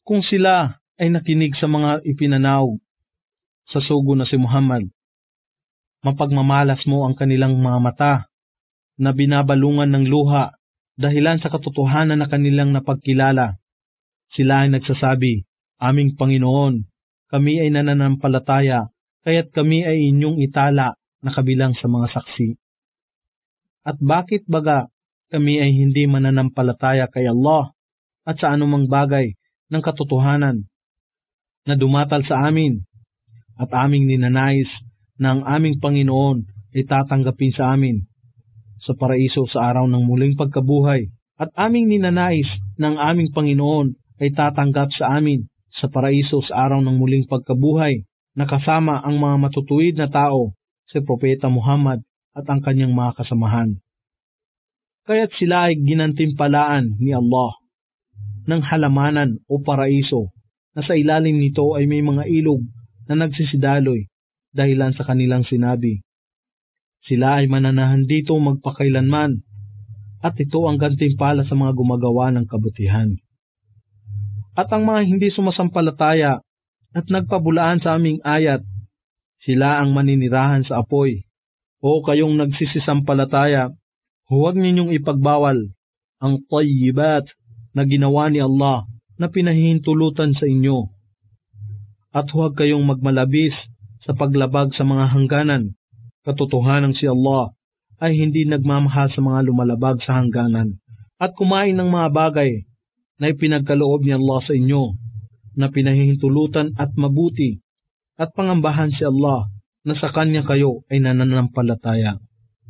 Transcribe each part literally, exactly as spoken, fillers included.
Kung sila ay nakinig sa mga ipinanaw sa sugo na si Muhammad, mapagmamalas mo ang kanilang mga mata na binabalungan ng luha dahilan sa katotohanan na kanilang napagkilala. Sila ay nagsasabi, "Aming Panginoon, kami ay nananampalataya, kaya't kami ay inyong itala na kabilang sa mga saksi." At bakit baga kami ay hindi mananampalataya kay Allah at sa anumang bagay ng katotohanan na dumatal sa amin, at aming ninanais na ang aming Panginoon ay tatanggapin sa amin sa paraiso sa araw ng muling pagkabuhay, at aming ninanais na ang aming Panginoon ay tatanggap sa amin sa paraiso sa araw ng muling pagkabuhay na kasama ang mga matutuwid na tao, si Propeta Muhammad at ang kanyang mga kasamahan. Kaya't sila ay ginantimpalaan ni Allah ng halamanan o paraiso na sa ilalim nito ay may mga ilog na nagsisidaloy dahilan sa kanilang sinabi, "Sila ay mananahan dito magpakailanman, at ito ang gantimpala sa mga gumagawa ng kabutihan." At ang mga hindi sumasampalataya at nagpabulaan sa aming ayat, sila ang maninirahan sa apoy. O kayong nagsisisampalataya, huwag ninyong ipagbawal ang tayyibat na ginawa ni Allah na pinahihintulutan sa inyo. At huwag kayong magmalabis sa paglabag sa mga hangganan. Katotohanan si Allah ay hindi nagmamahal sa mga lumalabag sa hangganan. At kumain ng mga bagay na ipinagkaloob ni Allah sa inyo na pinahihintulutan at mabuti, at pangambahan si Allah na sa Kanya kayo ay nananampalataya.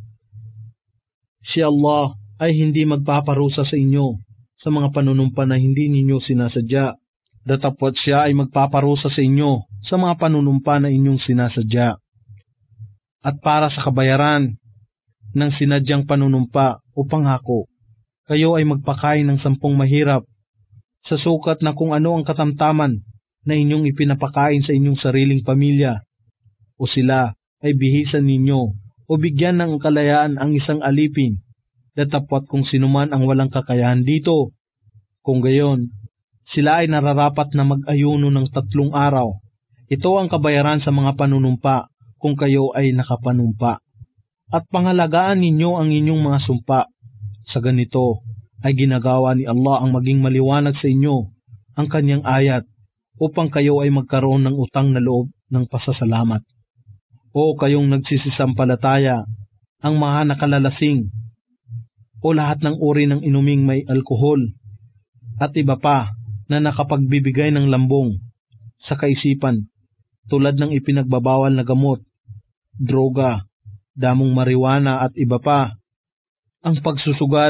Si Allah ay hindi magpaparusa sa inyo sa mga panunumpa na hindi ninyo sinasadya, datapwat siya ay magpaparusa sa inyo sa mga panunumpa na inyong sinasadya. At para sa kabayaran ng sinadyang panunumpa o pangako, kayo ay magpakain ng sampung mahirap sa sukat na kung ano ang katamtaman na inyong ipinapakain sa inyong sariling pamilya, o sila ay bihisan ninyo o bigyan ng kalayaan ang isang alipin, datapwat kung sinuman ang walang kakayahan dito. Kung gayon, sila ay nararapat na mag-ayuno ng tatlong araw. Ito ang kabayaran sa mga panunumpa kung kayo ay nakapanumpa. At pangalagaan ninyo ang inyong mga sumpa. Sa ganito ay ginagawa ni Allah ang maging maliwanag sa inyo ang kanyang ayat upang kayo ay magkaroon ng utang na loob ng pasasalamat. O kayong nagsisisampalataya, ang mga nakalalasing o lahat ng uri ng inuming may alkohol at iba pa na nakapagbibigay ng lambong sa kaisipan tulad ng ipinagbabawal na gamot, droga, damong marijuana at iba pa, ang pagsusugal,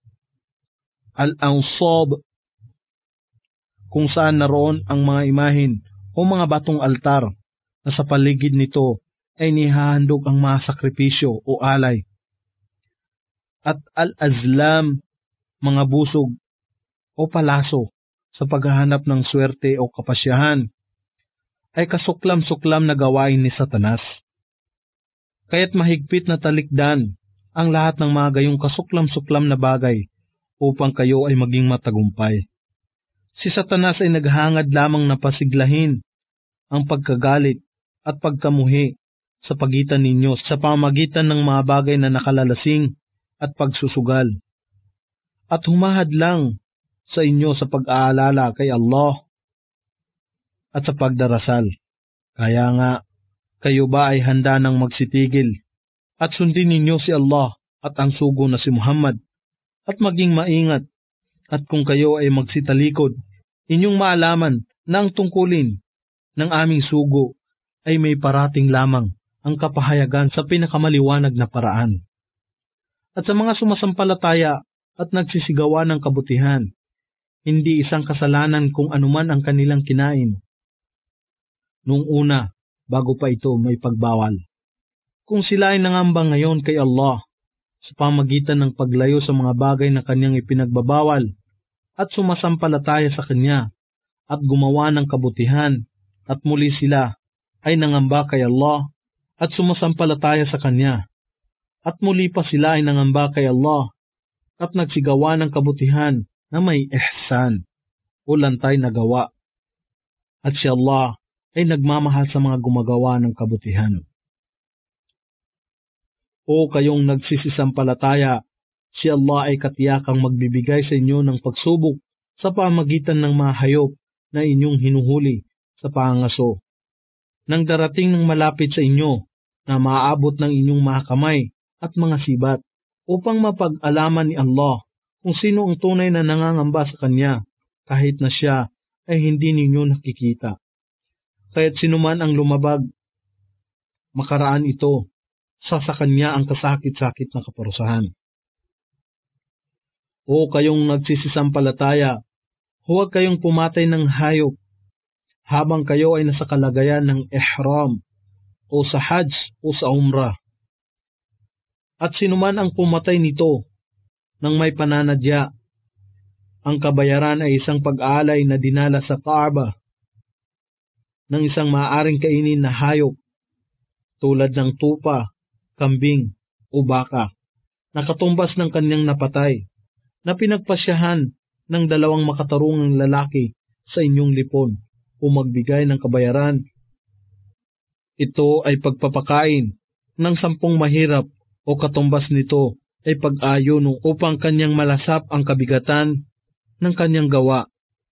al-ansab, kung saan naroon ang mga imahin o mga batong altar na sa paligid nito ay nihahandog ang mga sakripisyo o alay, at al-azlam, mga busog o palaso sa paghahanap ng swerte o kapasyahan, ay kasuklam-suklam na gawain ni Satanas. Kaya't mahigpit na talikdan ang lahat ng mga gayong kasuklam-suklam na bagay upang kayo ay maging matagumpay. Si Satanas ay naghangad lamang na pasiglahin ang pagkagalit at pagkamuhi sa pagitan ninyo sa pamamagitan ng mga bagay na nakalalasing at pagsusugal, at humahad lang sa inyo sa pag-aalala kay Allah at sa pagdarasal. Kaya nga, kayo ba ay handa nang magsitigil at sundin ninyo si Allah at ang sugo na si Muhammad, at maging maingat, at kung kayo ay magsitalikod, inyong maalaman na ang tungkulin ng aming sugo ay may parating lamang ang kapahayagan sa pinakamaliwanag na paraan. At sa mga sumasampalataya at nagsisigawa ng kabutihan, hindi isang kasalanan kung anuman ang kanilang kinain noong una, bago pa ito may pagbawal. Kung sila ay nangamba ngayon kay Allah sa pamagitan ng paglayo sa mga bagay na kanyang ipinagbabawal at sumasampalataya sa kanya at gumawa ng kabutihan, at muli sila ay nangamba kay Allah at sumasampalataya sa kanya, at muli pa sila ay nangamba kay Allah at nagsigawa ng kabutihan na may ihsan, o lantay na gawa. At si Allah ay nagmamahal sa mga gumagawa ng kabutihan. O kayong nagsisisampalataya, si Allah ay katiyakang magbibigay sa inyo ng pagsubok sa pamagitan ng mga hayop na inyong hinuhuli sa pangaso. Nang darating ng malapit sa inyo na maaabot ng inyong mga kamay at mga sibat upang mapag-alaman ni Allah kung sino ang tunay na nangangamba sa Kanya kahit na siya ay hindi ninyo nakikita. Kaya't sinuman ang lumabag, makaraan ito sa sa Kanya ang kasakit-sakit na kaparusahan. O kayong nagsisisampalataya, huwag kayong pumatay ng hayop habang kayo ay nasa kalagayan ng ihram o sa hajj o sa umrah. At sinuman ang pumatay nito nang may pananadya, ang kabayaran ay isang pag-aalay na dinala sa Kaaba ng isang maaaring kainin na hayop tulad ng tupa, kambing o baka na katumbas ng kanyang napatay na pinagpasyahan ng dalawang makatarungang lalaki sa inyong lipon o magbigay ng kabayaran. Ito ay pagpapakain ng sampung mahirap o katumbas nito ay pag-ayon upang kanyang malasap ang kabigatan ng kanyang gawa.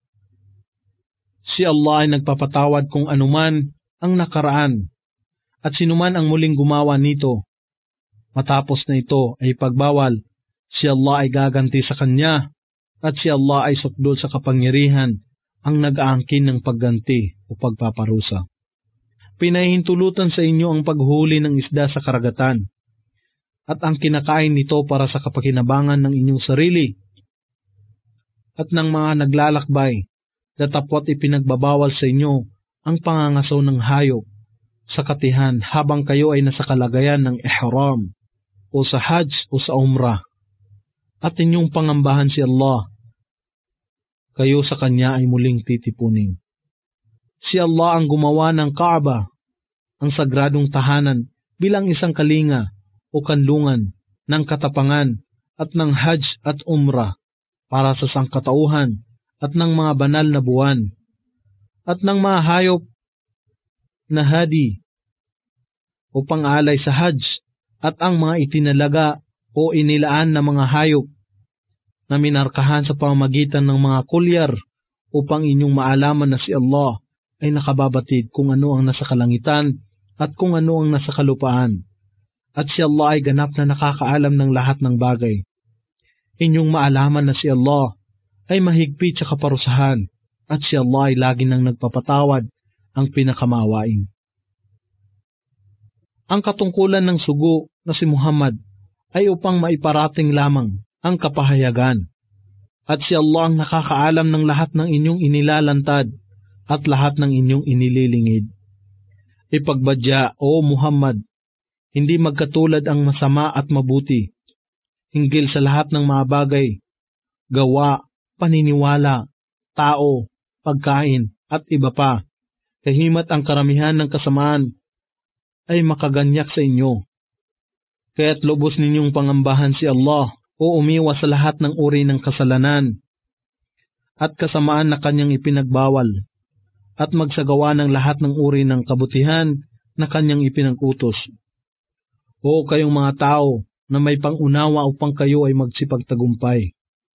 Si Allah ay nagpapatawad kung anuman ang nakaraan at sinuman ang muling gumawa nito. Matapos na ito ay pagbawal, si Allah ay gaganti sa kanya at si Allah ay sukdol sa kapangyarihan ang nag-aangkin ng pagganti o pagpaparusa. Pinahintulutan sa inyo ang paghuli ng isda sa karagatan at ang kinakain nito para sa kapakinabangan ng inyong sarili at ng mga naglalakbay, datapwat ipinagbabawal sa inyo ang pangangasaw ng hayop sa katihan habang kayo ay nasa kalagayan ng ihram o sa hajj o sa umrah at inyong pangambahan si Allah. Kayo sa Kanya ay muling titipunin. Si Allah ang gumawa ng Kaaba, ang sagradong tahanan, bilang isang kalinga o kanlungan ng katapangan at ng hajj at umrah para sa sangkatauhan at ng mga banal na buwan at ng mga hayop na hadi o pang-alay sa hajj at ang mga itinalaga o inilaan na mga hayop na minarkahan sa pamamagitan ng mga kulyar upang inyong maalaman na si Allah ay nakababatid kung ano ang nasa kalangitan at kung ano ang nasa kalupaan. At si Allah ay ganap na nakakaalam ng lahat ng bagay. Inyong maalaman na si Allah ay mahigpit sa kaparusahan at si Allah ay lagi nang nagpapatawad ang pinakamawain. Ang katungkulan ng sugo na si Muhammad ay upang maiparating lamang ang kapahayagan. At si Allah ang nakakaalam ng lahat ng inyong inilalantad at lahat ng inyong inililingid. Ipagbadya, O Muhammad, hindi magkatulad ang masama at mabuti, hinggil sa lahat ng mga bagay, gawa, paniniwala, tao, pagkain, at iba pa. Kahimat ang karamihan ng kasamaan ay makaganyak sa inyo. Kaya't lubos ninyong pangambahan si Allah o umiwas sa lahat ng uri ng kasalanan at kasamaan na kanyang ipinagbawal at magsagawa ng lahat ng uri ng kabutihan na kanyang ipinag-utos. O kayong mga tao na may pangunawa upang kayo ay magsipagtagumpay.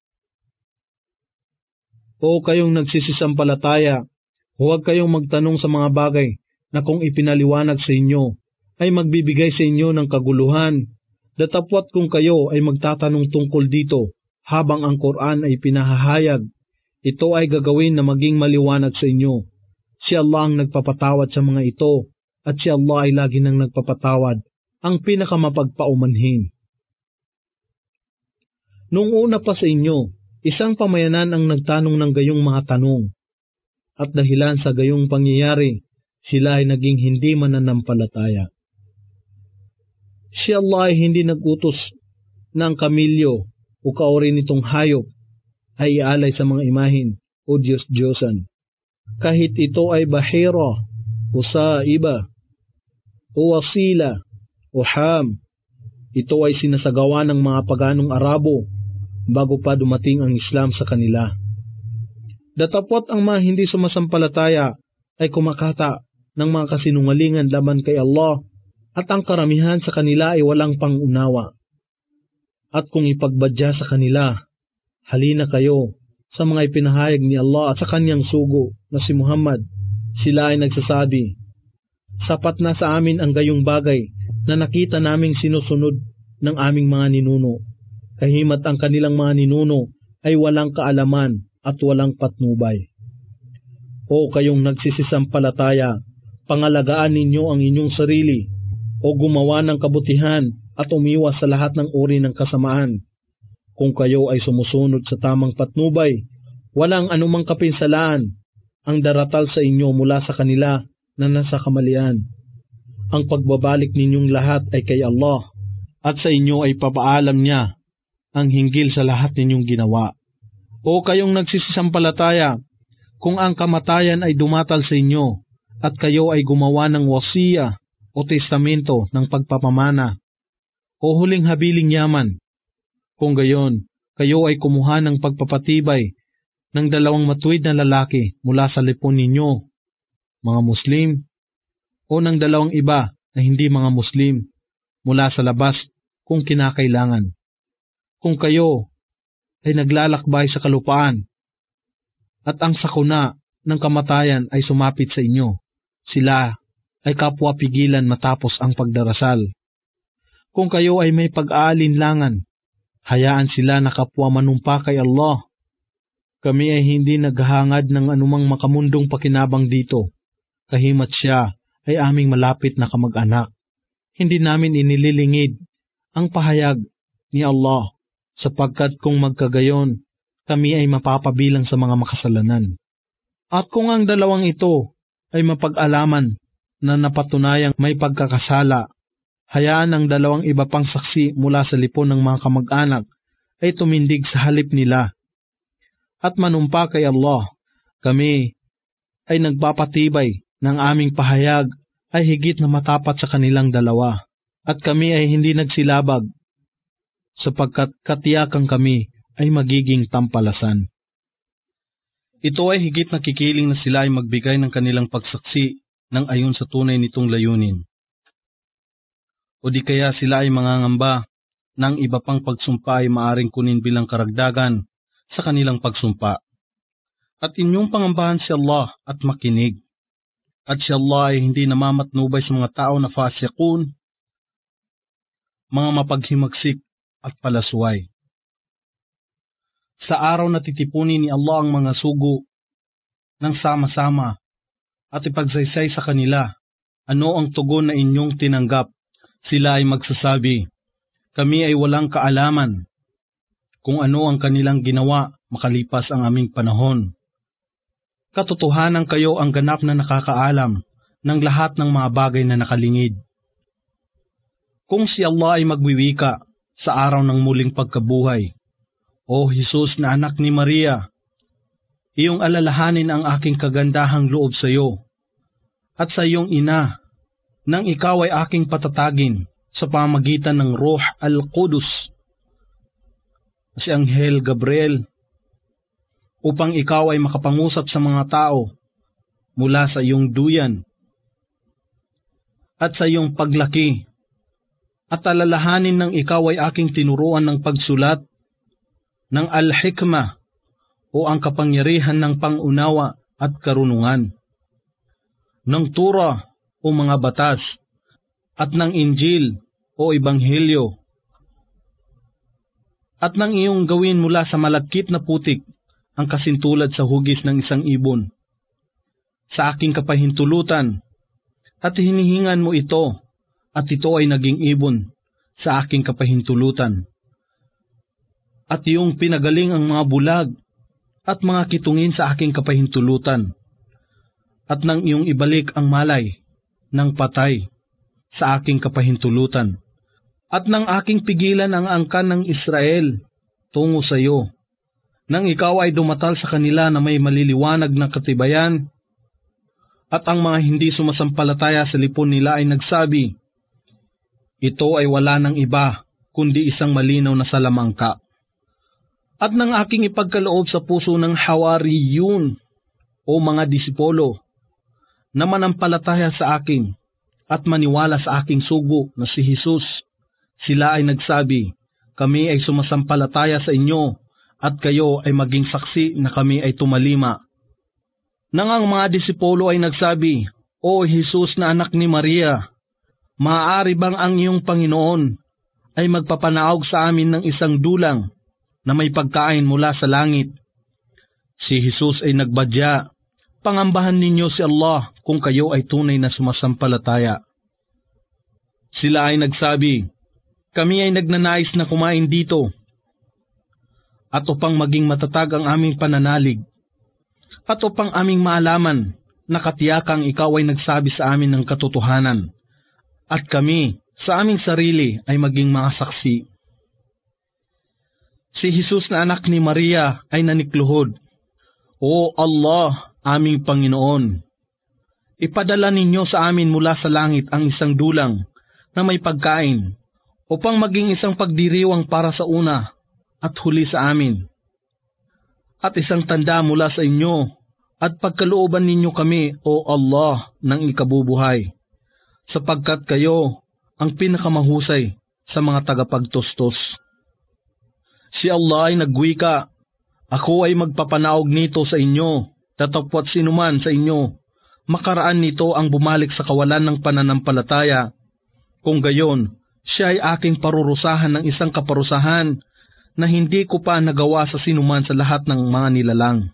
O kayong nagsisisampalataya, huwag kayong magtanong sa mga bagay na kung ipinaliwanag sa inyo ay magbibigay sa inyo ng kaguluhan. Datapwat kung kayo ay magtatanong tungkol dito habang ang Quran ay pinahahayag, ito ay gagawin na maging maliwanag sa inyo. Si Allah ang nagpapatawad sa mga ito at si Allah ay lagi nang nagpapatawad, ang pinakamapagpaumanhin. Noong una pa sa inyo, isang pamayanan ang nagtanong ng gayong mga tanong at dahilan sa gayong pangyayari, sila ay naging hindi mananampalataya. Si Allah ay hindi nag-utos na ang kamilyo o kauri nitong hayop ay ialay sa mga imahin o Diyos-Diyosan. Kahit ito ay bahira o saiba o wasila o ham, ito ay sinasagawa ng mga paganong Arabo bago pa dumating ang Islam sa kanila. Datapot ang mga hindi sumasampalataya ay kumakata ng mga kasinungalingan laban kay Allah at ang karamihan sa kanila ay walang pangunawa. At kung ipagbadya sa kanila, halina kayo sa mga ipinahayag ni Allah at sa kanyang sugo na si Muhammad, sila ay nagsasabi, sapat na sa amin ang gayong bagay na nakita naming sinusunod ng aming mga ninuno. Kahimat ang kanilang mga ninuno ay walang kaalaman at walang patnubay. O kayong nagsisisampalataya, pangalagaan ninyo ang inyong sarili o gumawa ng kabutihan at umiwas sa lahat ng uri ng kasamaan. Kung kayo ay sumusunod sa tamang patnubay, walang anumang kapinsalaan ang daratal sa inyo mula sa kanila na nasa kamalian. Ang pagbabalik ninyong lahat ay kay Allah at sa inyo ay papaalam niya ang hinggil sa lahat ninyong ginawa. O kayong nagsisisampalataya, kung ang kamatayan ay dumatal sa inyo at kayo ay gumawa ng wasiya o testamento ng pagpapamana o huling habiling yaman, kung gayon, kayo ay kumuha ng pagpapatibay ng dalawang matuwid na lalaki mula sa lipon ninyo, mga Muslim, o ng dalawang iba na hindi mga Muslim mula sa labas kung kinakailangan. Kung kayo ay naglalakbay sa kalupaan at ang sakuna ng kamatayan ay sumapit sa inyo, sila ay kapwa pigilan matapos ang pagdarasal. Kung kayo ay may pag-aalinlangan, hayaan sila na kapwa manumpa kay Allah. Kami ay hindi naghahangad ng anumang makamundong pakinabang dito. Kahimat siya ay aming malapit na kamag-anak. Hindi namin inililingid ang pahayag ni Allah, sapagkat kung magkagayon, kami ay mapapabilang sa mga makasalanan. At kung ang dalawang ito ay mapag-alaman na napatunayang may pagkakasala, hayaan ang dalawang iba pang saksi mula sa lipon ng mga kamag-anak ay tumindig sa halip nila. At manumpa kay Allah, kami ay nagpapatibay ng aming pahayag ay higit na matapat sa kanilang dalawa. At kami ay hindi nagsilabag, sapagkat katiyakang kami ay magiging tampalasan. Ito ay higit na kikiling na sila ay magbigay ng kanilang pagsaksi ng ayon sa tunay nitong layunin. O di kaya sila ay mangangamba ng iba pang pagsumpa ay maaring kunin bilang karagdagan sa kanilang pagsumpa. At inyong pangambahan si Allah at makinig. At si Allah ay hindi namamatnubay sa mga tao na fasiqun, mga mapaghimagsik at palasway. Sa araw na titipunin ni Allah ang mga sugo ng sama-sama at ipagsaysay sa kanila, ano ang tugon na inyong tinanggap? Sila ay magsasabi, kami ay walang kaalaman kung ano ang kanilang ginawa makalipas ang aming panahon. Katotohanan kayo ang ganap na nakakaalam ng lahat ng mga bagay na nakalingid. Kung si Allah ay magwiwika sa araw ng muling pagkabuhay, O Jesus na anak ni Maria, iyong alalahanin ang aking kagandahang loob sa iyo at sa iyong ina nang ikaw ay aking patatagin sa pamagitan ng Ruh al-Qudus, si Anghel Gabriel, upang ikaw ay makapangusap sa mga tao mula sa iyong duyan at sa iyong paglaki, at alalahanin ng ikaw ay aking tinuruan ng pagsulat ng al-hikmah o ang kapangyarihan ng pangunawa at karunungan, ng Torah o mga batas, at ng Injil o Ebanghelyo, at nang iyong gawin mula sa malagkit na putik ang kasintulad sa hugis ng isang ibon, sa aking kapahintulutan, at hinihingan mo ito, at ito ay naging ibon sa aking kapahintulutan. At iyong pinagaling ang mga bulag at mga kitungin sa aking kapahintulutan, at nang iyong ibalik ang malay ng patay sa aking kapahintulutan, at nang aking pigilan ang angkan ng Israel tungo sa iyo, nang ikaw ay dumatal sa kanila na may maliliwanag na katibayan, at ang mga hindi sumasampalataya sa lipon nila ay nagsabi, ito ay wala ng iba kundi isang malinaw na salamangka. at ng aking ipagkaloob sa puso ng Hawariyun o mga disipulo na manampalataya sa akin at maniwala sa aking sugo na si Jesus. Sila ay nagsabi, kami ay sumasampalataya sa inyo at kayo ay maging saksi na kami ay tumalima. Nang ang mga disipulo ay nagsabi, O Jesus na anak ni Maria, maaari bang ang iyong Panginoon ay magpapanaog sa amin ng isang dulang na may pagkain mula sa langit? Si Jesus ay nagbadya, pangambahan ninyo si Allah kung kayo ay tunay na sumasampalataya. Sila ay nagsabi, kami ay nagnanais na kumain dito at upang maging matatag ang aming pananalig at upang aming maalaman na katiyakang ikaw ay nagsabi sa amin ng katotohanan at kami sa aming sarili ay maging mga saksi. Si Jesus na anak ni Maria ay nanikluhod, O Allah, aming Panginoon, ipadala ninyo sa amin mula sa langit ang isang dulang na may pagkain upang maging isang pagdiriwang para sa una at huli sa amin, at isang tanda mula sa inyo at pagkalooban ninyo kami, O Allah, ng ikabubuhay, sapagkat kayo ang pinakamahusay sa mga tagapagtustos. Si Allah ay nagwika, ako ay magpapanaog nito sa inyo, tatapwat sinuman sa inyo, makaraan nito ang bumalik sa kawalan ng pananampalataya. Kung gayon, siya ay aking parurusahan ng isang kaparusahan na hindi ko pa nagawa sa sinuman sa lahat ng mga nilalang.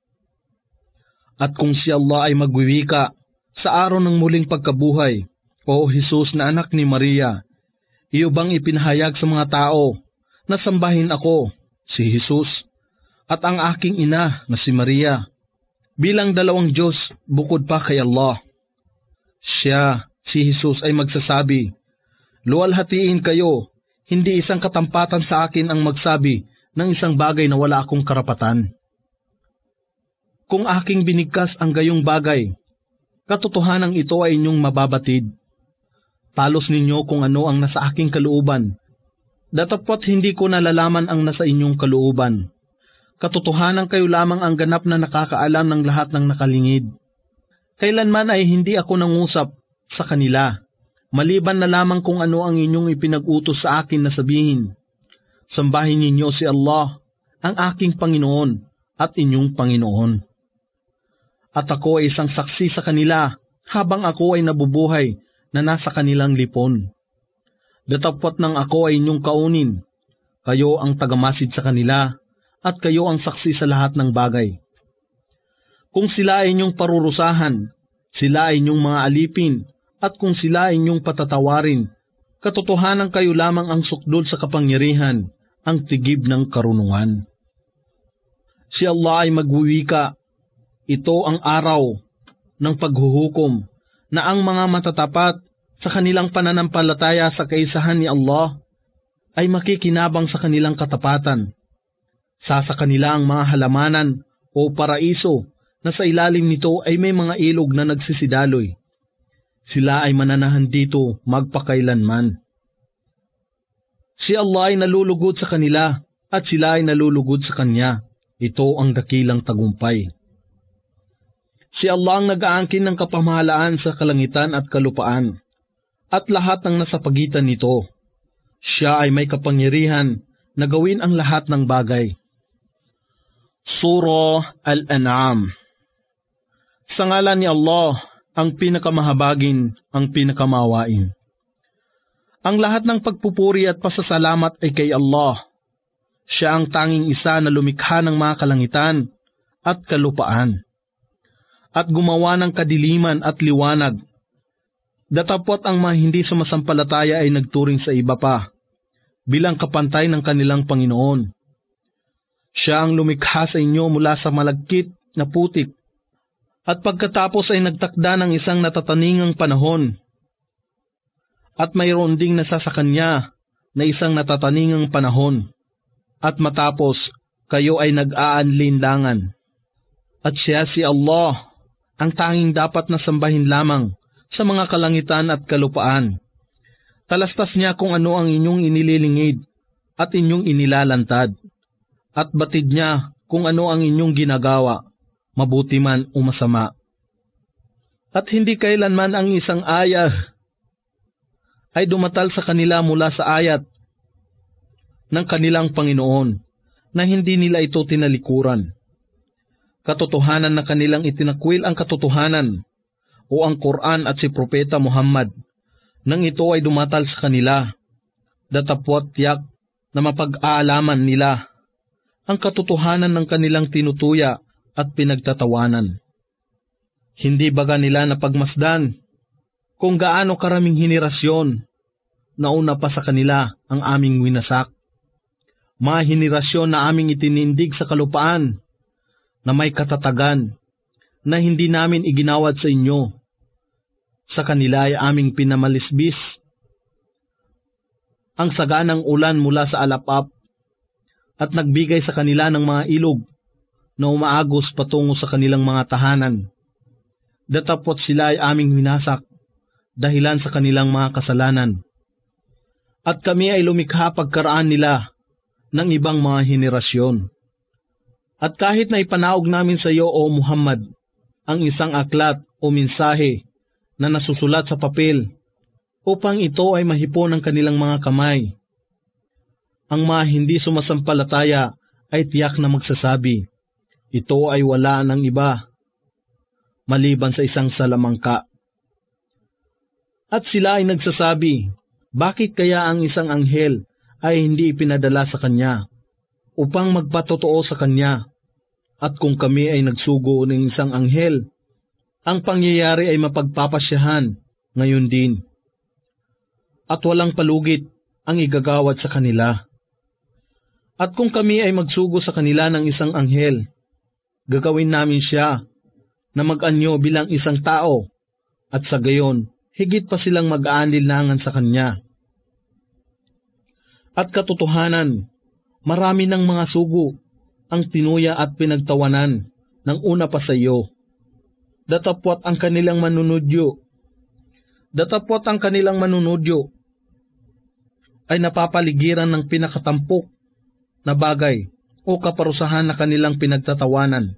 At kung si Allah ay magwiwika sa araw ng muling pagkabuhay, O Jesus na anak ni Maria, iyo bang ipinahayag sa mga tao na sambahin ako, si Jesus, at ang aking ina na si Maria, bilang dalawang Diyos bukod pa kay Allah? Siya, si Jesus, ay magsasabi, luwalhatiin kayo, hindi isang katampatan sa akin ang magsabi ng isang bagay na wala akong karapatan. Kung aking binigkas ang gayong bagay, katotohanan ito ay inyong mababatid. Talos ninyo kung ano ang nasa aking kalooban, datapwat hindi ko nalalaman ang nasa inyong kalooban. Katotohanan kayo lamang ang ganap na nakakaalam ng lahat ng nakalingid. Kailanman ay hindi ako nangusap sa kanila, maliban na lamang kung ano ang inyong ipinag-utos sa akin na sabihin. Sambahin ninyo si Allah, ang aking Panginoon at inyong Panginoon. At ako ay isang saksi sa kanila habang ako ay nabubuhay na nasa kanilang lipon. Datapwat nang ako ay inyong kaunin, kayo ang tagamasid sa kanila at kayo ang saksi sa lahat ng bagay. Kung sila ay inyong parurusahan, sila ay inyong mga alipin, at kung sila ay inyong patatawarin, katotohanan kayo lamang ang sukdol sa kapangyarihan, ang tigib ng karunungan. Si Allah ay magwiwika, ito ang araw ng paghuhukom, na ang mga matatapat sa kanilang pananampalataya sa kaisahan ni Allah ay makikinabang sa kanilang katapatan. Sasa kanila ang mga halamanan o paraiso na sa ilalim nito ay may mga ilog na nagsisidaloy. Sila ay mananahan dito magpakailanman. Si Allah ay nalulugod sa kanila at sila ay nalulugod sa Kanya. Ito ang dakilang tagumpay. Si Allah ang nag-aangkin ng kapamahalaan sa kalangitan at kalupaan, at lahat ng nasa pagitan nito. Siya ay may kapangyarihan na gawin ang lahat ng bagay. Surah Al-An'am. Sa ngalan ni Allah, ang pinakamahabagin, ang pinakamawain. Ang lahat ng pagpupuri at pasasalamat ay kay Allah. Siya ang tanging isa na lumikha ng mga kalangitan at kalupaan, at gumawa ng kadiliman at liwanag. Datapwat ang mga hindi sumasampalataya ay nagturing sa iba pa, bilang kapantay ng kanilang Panginoon. Siya ang lumikha sa inyo mula sa malagkit na putik, at pagkatapos ay nagtakda ng isang natataningang panahon, at mayroon ding nasa sa kanya na isang natataningang panahon, at matapos kayo ay nag-aanlinlangan. At siya si Allah, ang tanging dapat na sambahin lamang sa mga kalangitan at kalupaan. Talastas niya kung ano ang inyong inililingid at inyong inilalantad, at batid niya kung ano ang inyong ginagawa, mabuti man o masama. At hindi kailanman ang isang ayah ay dumatal sa kanila mula sa ayat ng kanilang Panginoon na hindi nila ito tinalikuran. Katotohanan na kanilang itinakwil ang katotohanan o ang Quran at si Propeta Muhammad nang ito ay dumatal sa kanila, datapwat tiyak na mapag-aalaman nila ang katotohanan ng kanilang tinutuya at pinagtatawanan. Hindi baga nila napagmasdan kung gaano karaming henerasyon na una pa sa kanila ang aming winasak. Mga henerasyon na aming itinindig sa kalupaan na may katatagan na hindi namin iginawad sa inyo. Sa kanila ay aming pinamalisbis ang saganang ulan mula sa alapap at nagbigay sa kanila ng mga ilog na umaagos patungo sa kanilang mga tahanan. Datapot sila ay aming winasak dahilan sa kanilang mga kasalanan. At kami ay lumikha pagkaraan nila ng ibang mga henerasyon. At kahit na ipanaog namin sa iyo, O Muhammad, ang isang aklat o mensahe na nasusulat sa papel upang ito ay mahipon ng kanilang mga kamay, ang mga hindi sumasampalataya ay tiyak na magsasabi, ito ay wala ng iba maliban sa isang salamangka. At sila ay nagsasabi, bakit kaya ang isang anghel ay hindi ipinadala sa kanya upang magpatotoo sa kanya? At kung kami ay nagsugo ng isang anghel, ang pangyayari ay mapagpapasyahan ngayon din. At walang palugit ang igagawad sa kanila. At kung kami ay magsugo sa kanila ng isang anghel, gagawin namin siya na mag-anyo bilang isang tao, at sa gayon, higit pa silang mag-aanlinlangan sa kanya. At katotohanan, marami ng mga sugo ang tinuya at pinagtawanan ng una pa sa iyo. Datapwat ang kanilang manunudyo. Datapwat ang kanilang manunudyo ay napapaligiran ng pinakatampok na bagay o kaparusahan na kanilang pinagtatawanan.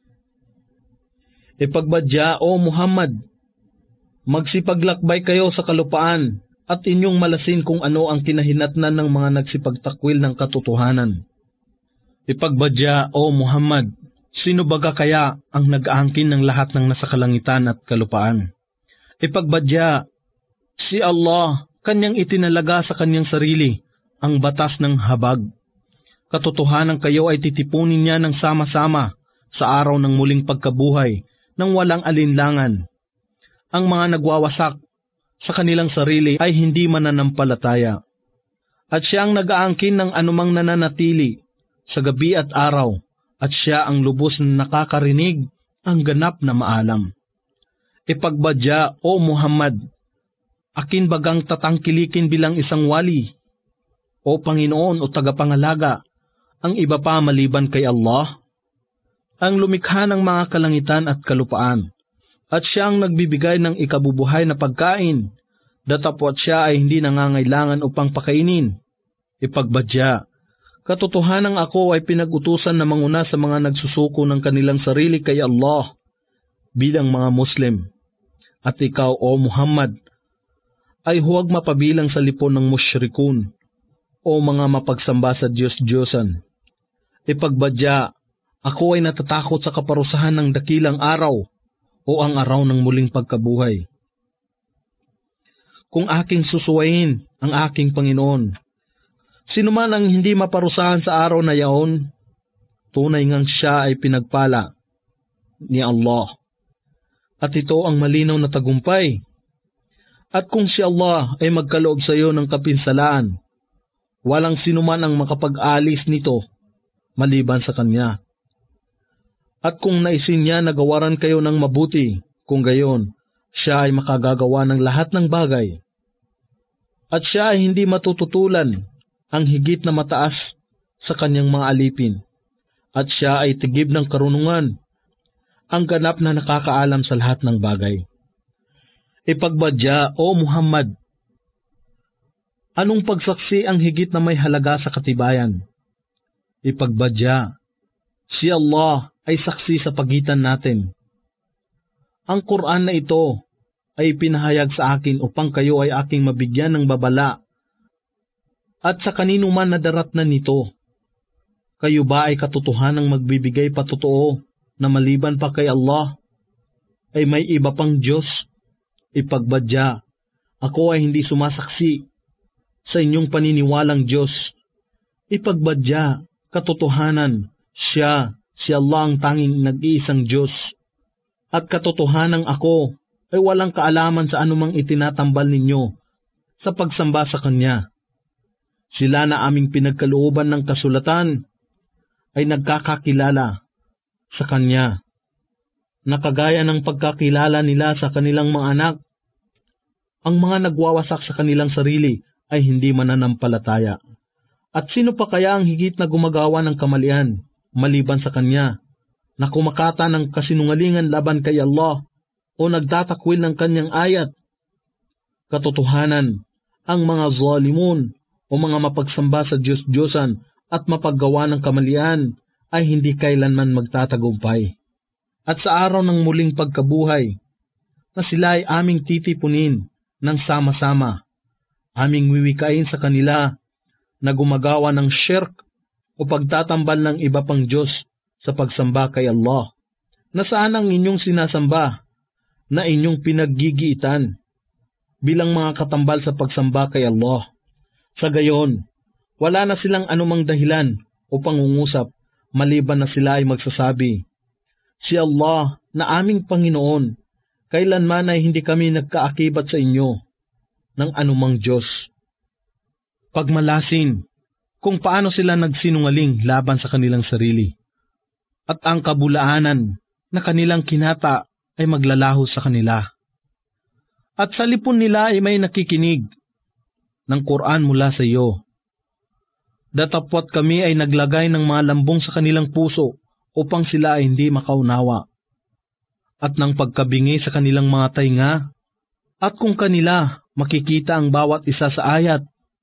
Ipagbadya, O Muhammad, magsipaglakbay kayo sa kalupaan at inyong malasin kung ano ang kinahinatnan ng mga nagsipagtakwil ng katotohanan. Ipagbadya, O Muhammad, sino baga kaya ang nag-aangkin ng lahat ng nasa kalangitan at kalupaan? Ipagbadya, si Allah, kanyang itinalaga sa kanyang sarili ang batas ng habag. Katotohanan kayo ay titipunin niya ng sama-sama sa araw ng muling pagkabuhay nang walang alinlangan. Ang mga nagwawasak sa kanilang sarili ay hindi mananampalataya. At siya ang nag-aangkin ng anumang nananatili sa gabi at araw, at siya ang lubos na nakakarinig ang ganap na maalam. Ipagbadya, O Muhammad, akin bagang tatangkilikin bilang isang wali, O Panginoon o tagapangalaga, ang iba pa maliban kay Allah? Ang lumikha ng mga kalangitan at kalupaan, at siya ang nagbibigay ng ikabubuhay na pagkain, datapwat siya ay hindi nangangailangan upang pakainin. Ipagbadya, katotohanang ako ay pinag-utusan na manguna sa mga nagsusuko ng kanilang sarili kay Allah bilang mga Muslim. At ikaw, O Muhammad, ay huwag mapabilang sa lipon ng musyrikun o mga mapagsamba sa Diyos-Diyosan. Ipagbadya, ako ay natatakot sa kaparusahan ng dakilang araw o ang araw ng muling pagkabuhay. Kung aking susuwayin ang aking Panginoon, sino man ang hindi maparusahan sa araw na yaon, tunay ngang siya ay pinagpala ni Allah. At ito ang malinaw na tagumpay. At kung si Allah ay magkaloob sa iyo ng kapinsalaan, walang sino man ang makapag-alis nito maliban sa Kanya. At kung naisin niya na gawaran kayo ng mabuti, kung gayon, siya ay makagagawa ng lahat ng bagay. At siya ay hindi matututulan ang higit na mataas sa kanyang mga alipin. At siya ay tigib ng karunungan, ang ganap na nakakaalam sa lahat ng bagay. Ipagbadya, O Muhammad, anong pagsaksi ang higit na may halaga sa katibayan? ipagbadya. Si Allah ay saksi sa pagitan natin. Ang Quran na ito ay pinahayag sa akin upang kayo ay aking mabigyan ng babala at sa kanino man nadarat na nito. Kayo ba ay katotohanang magbibigay patotoo na maliban pa kay Allah ay may iba pang Diyos? Ipagbadya, ako ay hindi sumasaksi sa inyong paniniwalang Diyos. Ipagbadya, katotohanan, siya, si Allah ang tanging nag-iisang Diyos. At katotohanang ako ay walang kaalaman sa anumang itinatambal ninyo sa pagsamba sa Kanya. Sila na aming pinagkalooban ng kasulatan ay nagkakakilala sa Kanya, na kagaya ng pagkakilala nila sa kanilang mga anak. Ang mga nagwawasak sa kanilang sarili ay hindi mananampalataya. At sino pa kaya ang higit na gumagawa ng kamalian maliban sa Kanya, na kumakata ng kasinungalingan laban kay Allah o nagtatakwil ng Kanyang ayat? Katotohanan, ang mga zalimun o mga mapagsamba sa Diyos-Diyosan at mapaggawa ng kamalian ay hindi kailanman magtatagumpay. At sa araw ng muling pagkabuhay, na sila ay aming titipunin ng sama-sama, aming wiwikain sa kanila na gumagawa ng shirk o pagtatambal ng iba pang Diyos sa pagsamba kay Allah. Nasaan ang inyong sinasamba na inyong pinaggigiitan bilang mga katambal sa pagsamba kay Allah? Sa gayon, wala na silang anumang dahilan o pangungusap maliban na sila ay magsasabi, si Allah na aming Panginoon, kailanman ay hindi kami nagkaakibat sa inyo ng anumang Diyos. Pagmalasin kung paano sila nagsinungaling laban sa kanilang sarili, at ang kabulaanan na kanilang kinata ay maglalaho sa kanila. At sa lipon nila ay may nakikinig ng Quran mula sa iyo. Datapwat kami ay naglagay ng mga lambong sa kanilang puso upang sila ay hindi makaunawa, at ng pagkabingi sa kanilang mga tainga, at kung kanila makikita ang bawat isa sa ayat,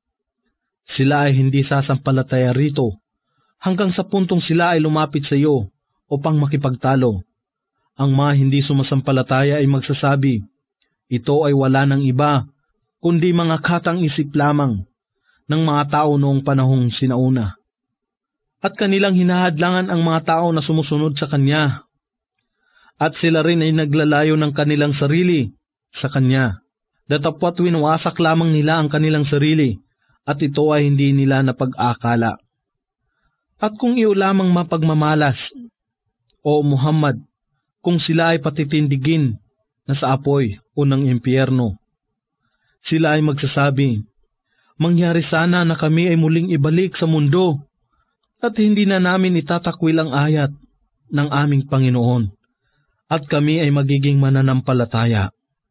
sila ay hindi sasampalataya rito, hanggang sa puntong sila ay lumapit sa iyo upang makipagtalo. Ang mga hindi sumasampalataya ay magsasabi, ito ay wala ng iba, kundi mga katang isip lamang ng mga tao noong panahong sinauna. At kanilang hinahadlangan ang mga tao na sumusunod sa Kanya, at sila rin ay naglalayo ng kanilang sarili sa Kanya. Datapwat winawasak lamang nila ang kanilang sarili, at ito ay hindi nila napag-akala. At kung iyo lamang mapagmamalas, o Muhammad, kung sila ay patitindigin na sa apoy o ng impyerno, sila ay magsasabi, mangyari sana na kami ay muling ibalik sa mundo, at hindi na namin itatakwil ang ayat ng aming Panginoon, at kami ay magiging mananampalataya.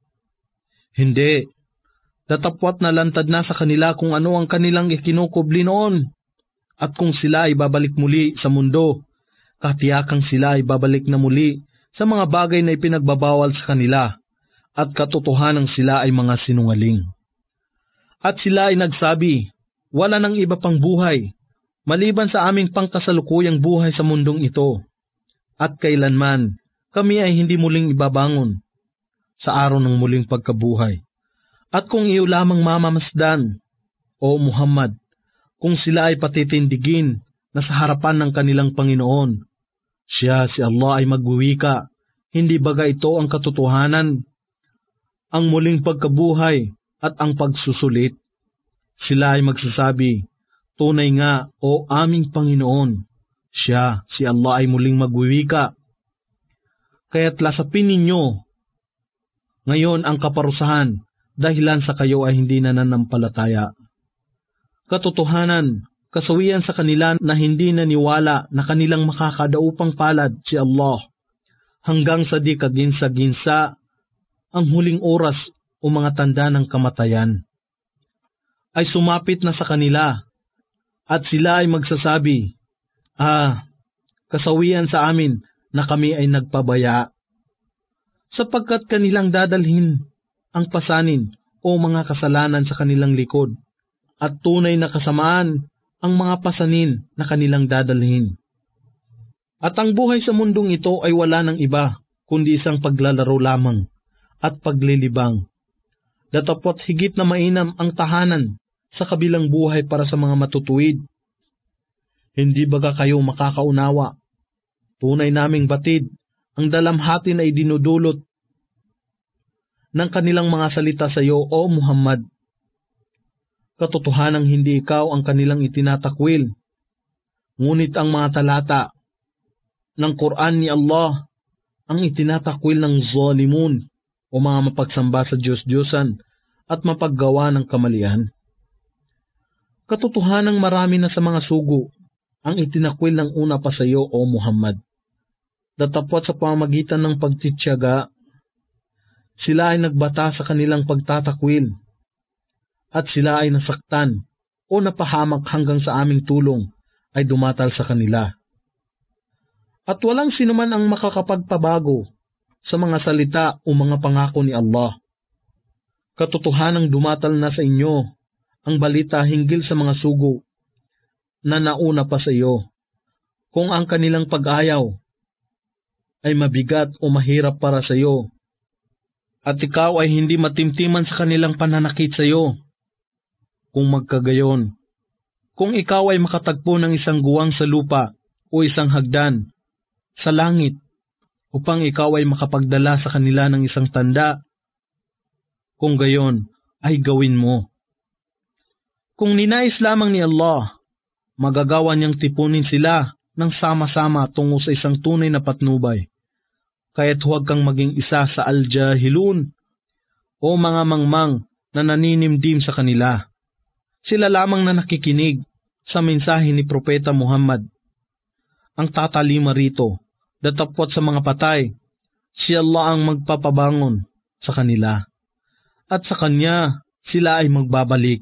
Hindi, datapwat na lantad na sa kanila kung ano ang kanilang ikinukubli noon, at kung sila ay babalik muli sa mundo, katiyakang sila ay babalik na muli sa mga bagay na ipinagbabawal sa kanila, at katotohanang sila ay mga sinungaling. At sila ay nagsabi, wala nang iba pang buhay, maliban sa aming pangkasalukuyang buhay sa mundong ito, at kailanman kami ay hindi muling ibabangon sa araw ng muling pagkabuhay. At kung iyo lamang mamamasdan, o Muhammad, kung sila ay patitindigin na sa harapan ng kanilang Panginoon, siya si Allah ay magwiwika, hindi baga ito ang katotohanan, ang muling pagkabuhay at ang pagsusulit? Sila ay magsasabi, tunay nga o aming Panginoon, siya si Allah ay muling magwiwika. Kaya't lasapin ninyo ngayon ang kaparusahan dahilan sa kayo ay hindi nananampalataya. Katotohanan, kasawian sa kanila na hindi naniwala na kanilang makakadaupang palad si Allah, hanggang sa di kaginsa-ginsa ang huling oras o mga tanda ng kamatayan ay sumapit na sa kanila, at sila ay magsasabi, ah, kasawian sa amin na kami ay nagpabaya, sapagkat kanilang dadalhin ang pasanin o mga kasalanan sa kanilang likod, at tunay na kasamaan ang mga pasanin na kanilang dadalhin. At ang buhay sa mundong ito ay wala ng iba, kundi isang paglalaro lamang at paglilibang. Datapot higit na mainam ang tahanan sa kabilang buhay para sa mga matutuwid. Hindi baga kayo makakaunawa? Tunay naming batid ang dalamhati na idinudulot ng kanilang mga salita sa iyo, O Muhammad. Katotohanang hindi ikaw ang kanilang itinatakwil, ngunit ang mga talata ng Quran ni Allah ang itinatakwil ng zalimun o mga mapagsamba sa Diyos-Diyosan at mapaggawa ng kamalian. Katotohanang marami na sa mga sugo ang itinakwil ng una pa sa iyo, O Muhammad. Datapot sa pamamagitan ng pagtityaga, sila ay nagbata sa kanilang pagtatakwil at sila ay nasaktan o napahamak hanggang sa aming tulong ay dumatal sa kanila. At walang sinuman ang makakapagpabago sa mga salita o mga pangako ni Allah. Katotohanang dumatal na sa inyo ang balita hinggil sa mga sugo na nauna pa sa iyo. Kung ang kanilang pag-ayaw ay mabigat o mahirap para sa iyo, at ikaw ay hindi matimtiman sa kanilang pananakit sa iyo. Kung magkagayon, kung ikaw ay makatagpo ng isang guwang sa lupa o isang hagdan sa langit upang ikaw ay makapagdala sa kanila ng isang tanda, kung gayon ay gawin mo. Kung ninais lamang ni Allah, magagawa niyang tipunin sila ng sama-sama tungo sa isang tunay na patnubay. Kaya't huwag kang maging isa sa al-jahilun o mga mangmang na naninimdim sa kanila. Sila lamang na nakikinig sa mensahe ni Propeta Muhammad. Ang tatalima rito, datapot sa mga patay, si Allah ang magpapabangon sa kanila. At sa Kanya, sila ay magbabalik.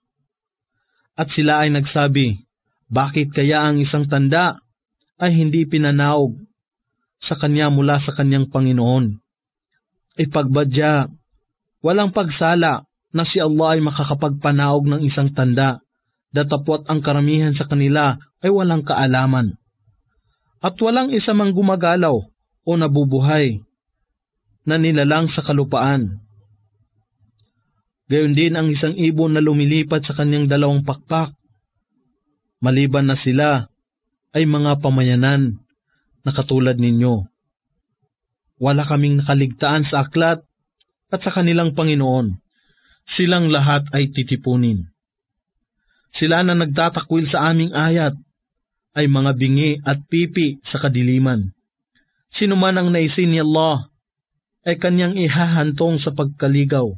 At sila ay nagsabi, bakit kaya ang isang tanda ay hindi pinanaog sa Kanya mula sa Kanyang Panginoon? Ipagbadya, walang pagsala na si Allah ay makakapagpanaog ng isang tanda, datapot ang karamihan sa kanila ay walang kaalaman. At walang isa mang gumagalaw o nabubuhay na nilalang sa kalupaan. Gayon din ang isang ibon na lumilipad sa kanyang dalawang pakpak, maliban na sila ay mga pamayanan na katulad ninyo. Wala kaming nakaligtaan sa aklat at sa kanilang Panginoon. Silang lahat ay titipunin. Sila na nagtatakwil sa aming ayat ay mga bingi at pipi sa kadiliman. Sino man ang naisin ni Allah ay kanyang ihahantong sa pagkaligaw.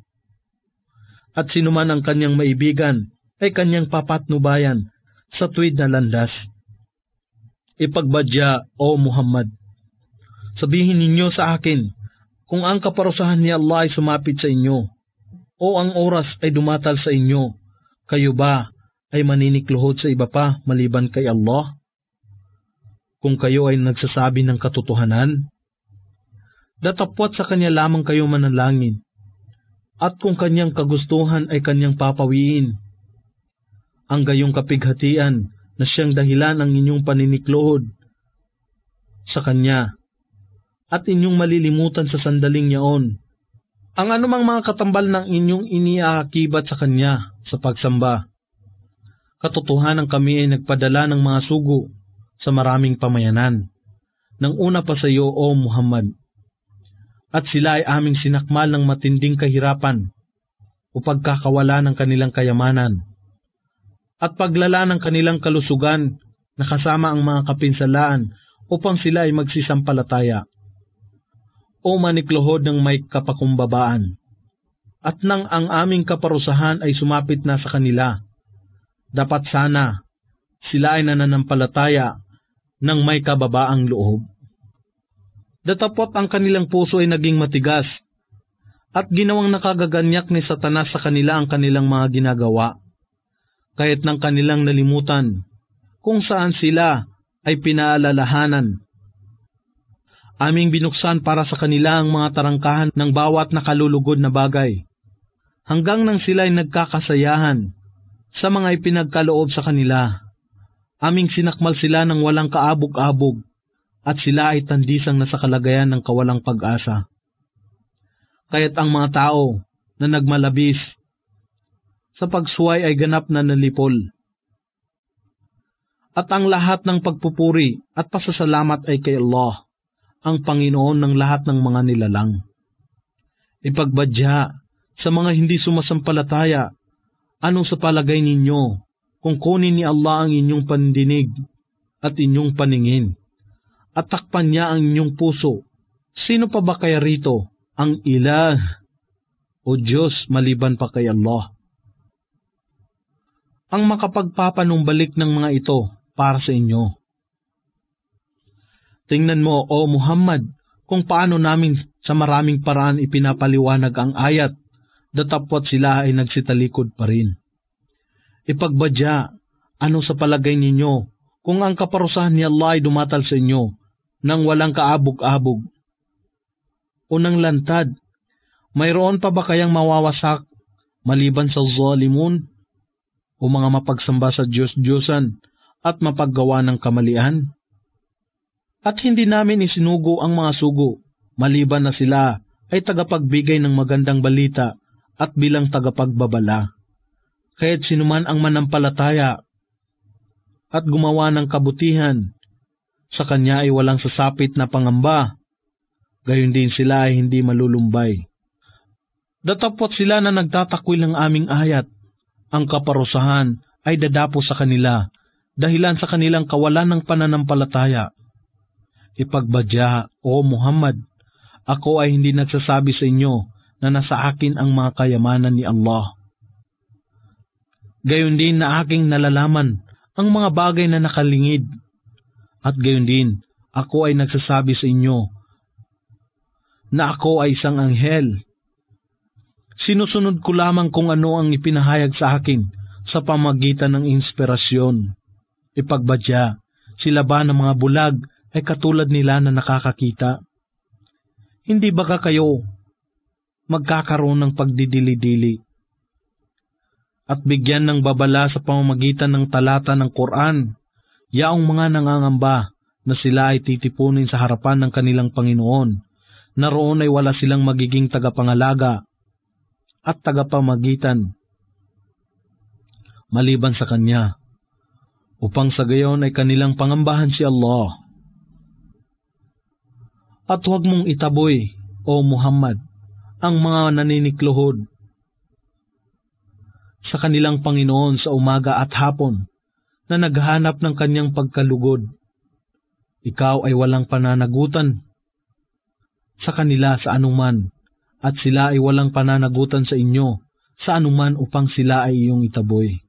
At sino man ang kanyang maibigan ay kanyang papatnubayan sa tuwid na landas. Ipagbadya, O Muhammad, sabihin ninyo sa akin kung ang kaparusahan ni Allah ay sumapit sa inyo o ang oras ay dumatal sa inyo, kayo ba ay maninikluhod sa iba pa maliban kay Allah? Kung kayo ay nagsasabi ng katotohanan, datapwat sa Kanya lamang kayo manalangin, at kung Kanyang kagustuhan ay Kanyang papawiin. Ang gayong kapighatian na siyang dahilan ng inyong paninikluhod sa Kanya, at inyong malilimutan sa sandaling yaon ang anumang mga katambal ng inyong iniaakibat sa Kanya sa pagsamba. Katotohanan kami ay nagpadala ng mga sugo sa maraming pamayanan, nang una pa sa iyo, O Muhammad. At sila ay aming sinakmal ng matinding kahirapan o pagkakawala ng kanilang kayamanan, at paglala ng kanilang kalusugan na kasama ang mga kapinsalaan upang sila ay magsisampalataya o manikluhod ng may kapakumbabaan. At nang ang aming kaparusahan ay sumapit na sa kanila, dapat sana sila ay nananampalataya ng may kababaang loob. Datapot ang kanilang puso ay naging matigas at ginawang nakagaganyak ni Satanas sa kanila ang kanilang mga ginagawa, kaya't nang kanilang nalimutan kung saan sila ay pinaalalahanan. Aming binuksan para sa kanila ang mga tarangkahan ng bawat nakalulugod na bagay, hanggang nang sila ay nagkakasayahan sa mga ipinagkaloob sa kanila. Aming sinakmal sila ng walang kaabog-abog at sila ay tandisang nasa kalagayan ng kawalang pag-asa. Kaya't ang mga tao na nagmalabis sa pagsuway ay ganap na nalipol. At ang lahat ng pagpupuri at pasasalamat ay kay Allah, ang Panginoon ng lahat ng mga nilalang. Ipagbadya sa mga hindi sumasampalataya, anong sa palagay ninyo kung kunin ni Allah ang inyong pandinig at inyong paningin, at takpan niya ang inyong puso? Sino pa ba kaya rito ang ilah o Diyos maliban pa kay Allah? Ang makapagpapanumbalik ng mga ito para sa inyo. Tingnan mo, O Muhammad, kung paano namin sa maraming paraan ipinapaliwanag ang ayat, datapwat sila ay nagsitalikod pa rin. Ipagbadya, ano sa palagay ninyo kung ang kaparusahan ni Allah ay dumatal sa inyo nang walang kaabog-abog o ng lantad? Mayroon pa ba kayang mawawasak maliban sa zalimun o mga mapagsamba sa Diyos-Diyosan at mapaggawa ng kamalian? At hindi namin isinugo ang mga sugo, maliban na sila ay tagapagbigay ng magandang balita at bilang tagapagbabala. Kaya't sinuman ang manampalataya at gumawa ng kabutihan, sa kanya ay walang sasapit na pangamba, gayon din sila ay hindi malulumbay. Datapwat sila na nagtatakwil ng aming ayat, ang kaparusahan ay dadapo sa kanila, dahilan sa kanilang kawalan ng pananampalataya. Ipagbadya, O Muhammad, ako ay hindi nagsasabi sa inyo na nasa akin ang mga kayamanan ni Allah. Gayon din na aking nalalaman ang mga bagay na nakalingid, at gayon din ako ay nagsasabi sa inyo na ako ay isang anghel. Sinusunod ko lamang kung ano ang ipinahayag sa akin sa pamagitan ng inspirasyon. Ipagbadya, sila ba ng mga bulag ay katulad nila na nakakakita? Hindi ba kayo magkakaroon ng pagdidili-dili at bigyan ng babala sa pamamagitan ng talata ng Quran, yaong mga nangangamba na sila ay titipunin sa harapan ng kanilang Panginoon, na roon ay wala silang magiging tagapangalaga at tagapamagitan maliban sa Kanya, upang sa gayon ay kanilang pangambahan si Allah. At huwag mong itaboy, O Muhammad, ang mga naninikluhod sa kanilang Panginoon sa umaga at hapon na naghahanap ng kanyang pagkalugod. Ikaw ay walang pananagutan sa kanila sa anuman, at sila ay walang pananagutan sa inyo sa anuman upang sila ay iyong itaboy.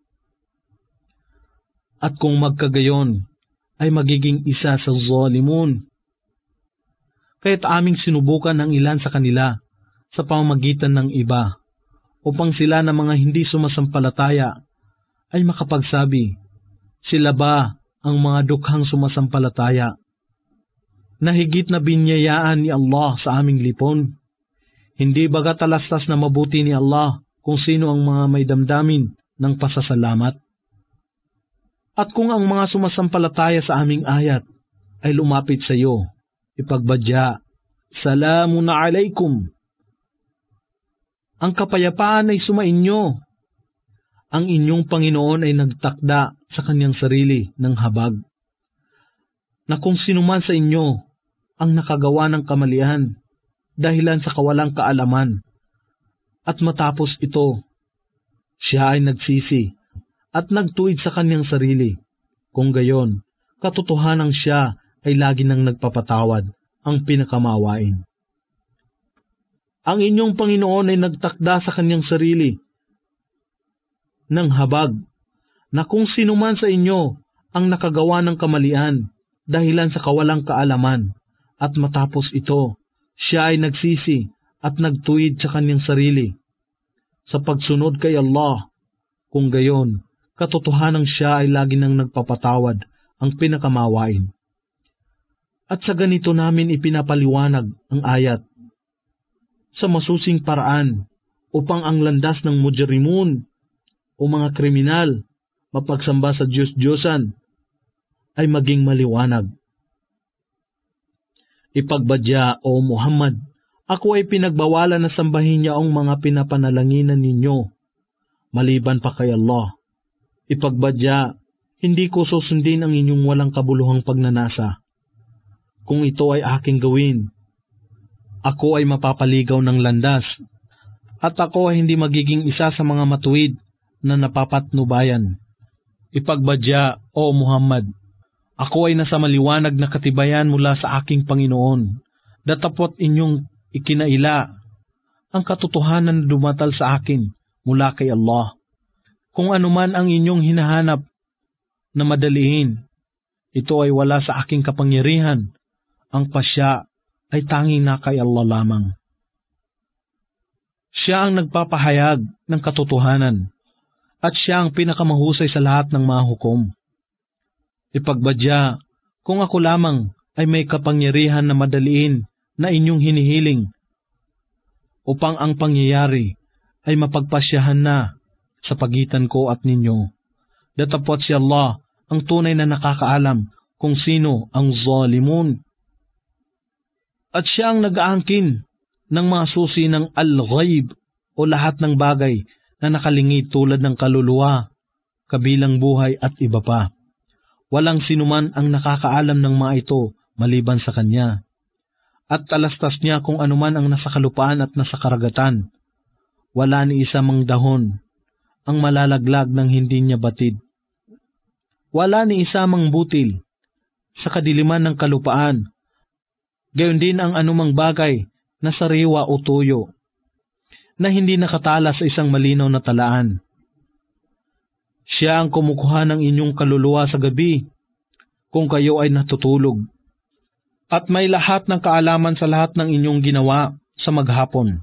At kung magkagayon, ay magiging isa sa zalimun. Kaya't aming sinubukan ang ilan sa kanila sa pamamagitan ng iba, upang sila na mga hindi sumasampalataya ay makapagsabi, sila ba ang mga dukhang sumasampalataya na higit na binyayaan ni Allah sa aming lipon? Hindi baga talastas na mabuti ni Allah kung sino ang mga may damdamin ng pasasalamat? At kung ang mga sumasampalataya sa aming ayat ay lumapit sa iyo, ipagbadya, Salamun alaikum. Ang kapayapaan ay sumainyo. Ang inyong Panginoon ay nagtakda sa kanyang sarili ng habag, na kung sino man sa inyo ang nakagawa ng kamalian dahilan sa kawalang kaalaman, at matapos ito, siya ay nagsisi at nagtuwid sa kanyang sarili, kung gayon, katotohanang siya ay lagi nang nagpapatawad, ang pinakamawain. Ang inyong Panginoon ay nagtakda sa kanyang sarili ng habag, na kung sino man sa inyo ang nakagawa ng kamalian dahilan sa kawalang kaalaman, at matapos ito, siya ay nagsisi at nagtuwid sa kanyang sarili sa pagsunod kay Allah, kung gayon, katotohanang siya ay lagi nang nagpapatawad, ang pinakamawain. At sa ganito namin ipinapaliwanag ang ayat sa masusing paraan, upang ang landas ng mujrimun o mga kriminal, mapagsamba sa Diyos-Diyosan, ay maging maliwanag. Ipagbadya, O Muhammad, ako ay pinagbawalan na sambahin niya ang mga pinapanalanginan ninyo, maliban pa kay Allah. Ipagbadya, hindi ko susundin ang inyong walang kabuluhang pagnanasa. Kung ito ay aking gawin, ako ay mapapaligaw ng landas, at ako ay hindi magiging isa sa mga matuwid na napapatnubayan. Ipagbadya, O Muhammad, ako ay nasa maliwanag na katibayan mula sa aking Panginoon, datapot inyong ikinaila ang katotohanan na dumatal sa akin mula kay Allah. Kung anuman ang inyong hinahanap na madaliin, ito ay wala sa aking kapangyarihan. Ang pasya ay tanging na kay Allah lamang. Siya ang nagpapahayag ng katotohanan, at siya ang pinakamahusay sa lahat ng mga hukom. Ipagbadya, kung ako lamang ay may kapangyarihan na madaliin na inyong hinihiling, upang ang pangyayari ay mapagpasyahan na sa pagitan ko at ninyo. Datapot si Allah ang tunay na nakakaalam kung sino ang zalimun. At siya ang nag-aangkin ng mga susi ng al-ghaib o lahat ng bagay na nakalingid tulad ng kaluluwa, kabilang buhay at iba pa. Walang sinuman ang nakakaalam ng mga ito maliban sa Kanya. At talastas niya kung anuman ang nasa kalupaan at nasa karagatan. Wala ni isa mang dahon ang malalaglag ng hindi niya batid. Wala ni isa mang butil sa kadiliman ng kalupaan. Gayon din ang anumang bagay na sariwa o tuyo na hindi nakatala sa isang malinaw na talaan. Siya ang kumukuha ng inyong kaluluwa sa gabi kung kayo ay natutulog, at may lahat ng kaalaman sa lahat ng inyong ginawa sa maghapon.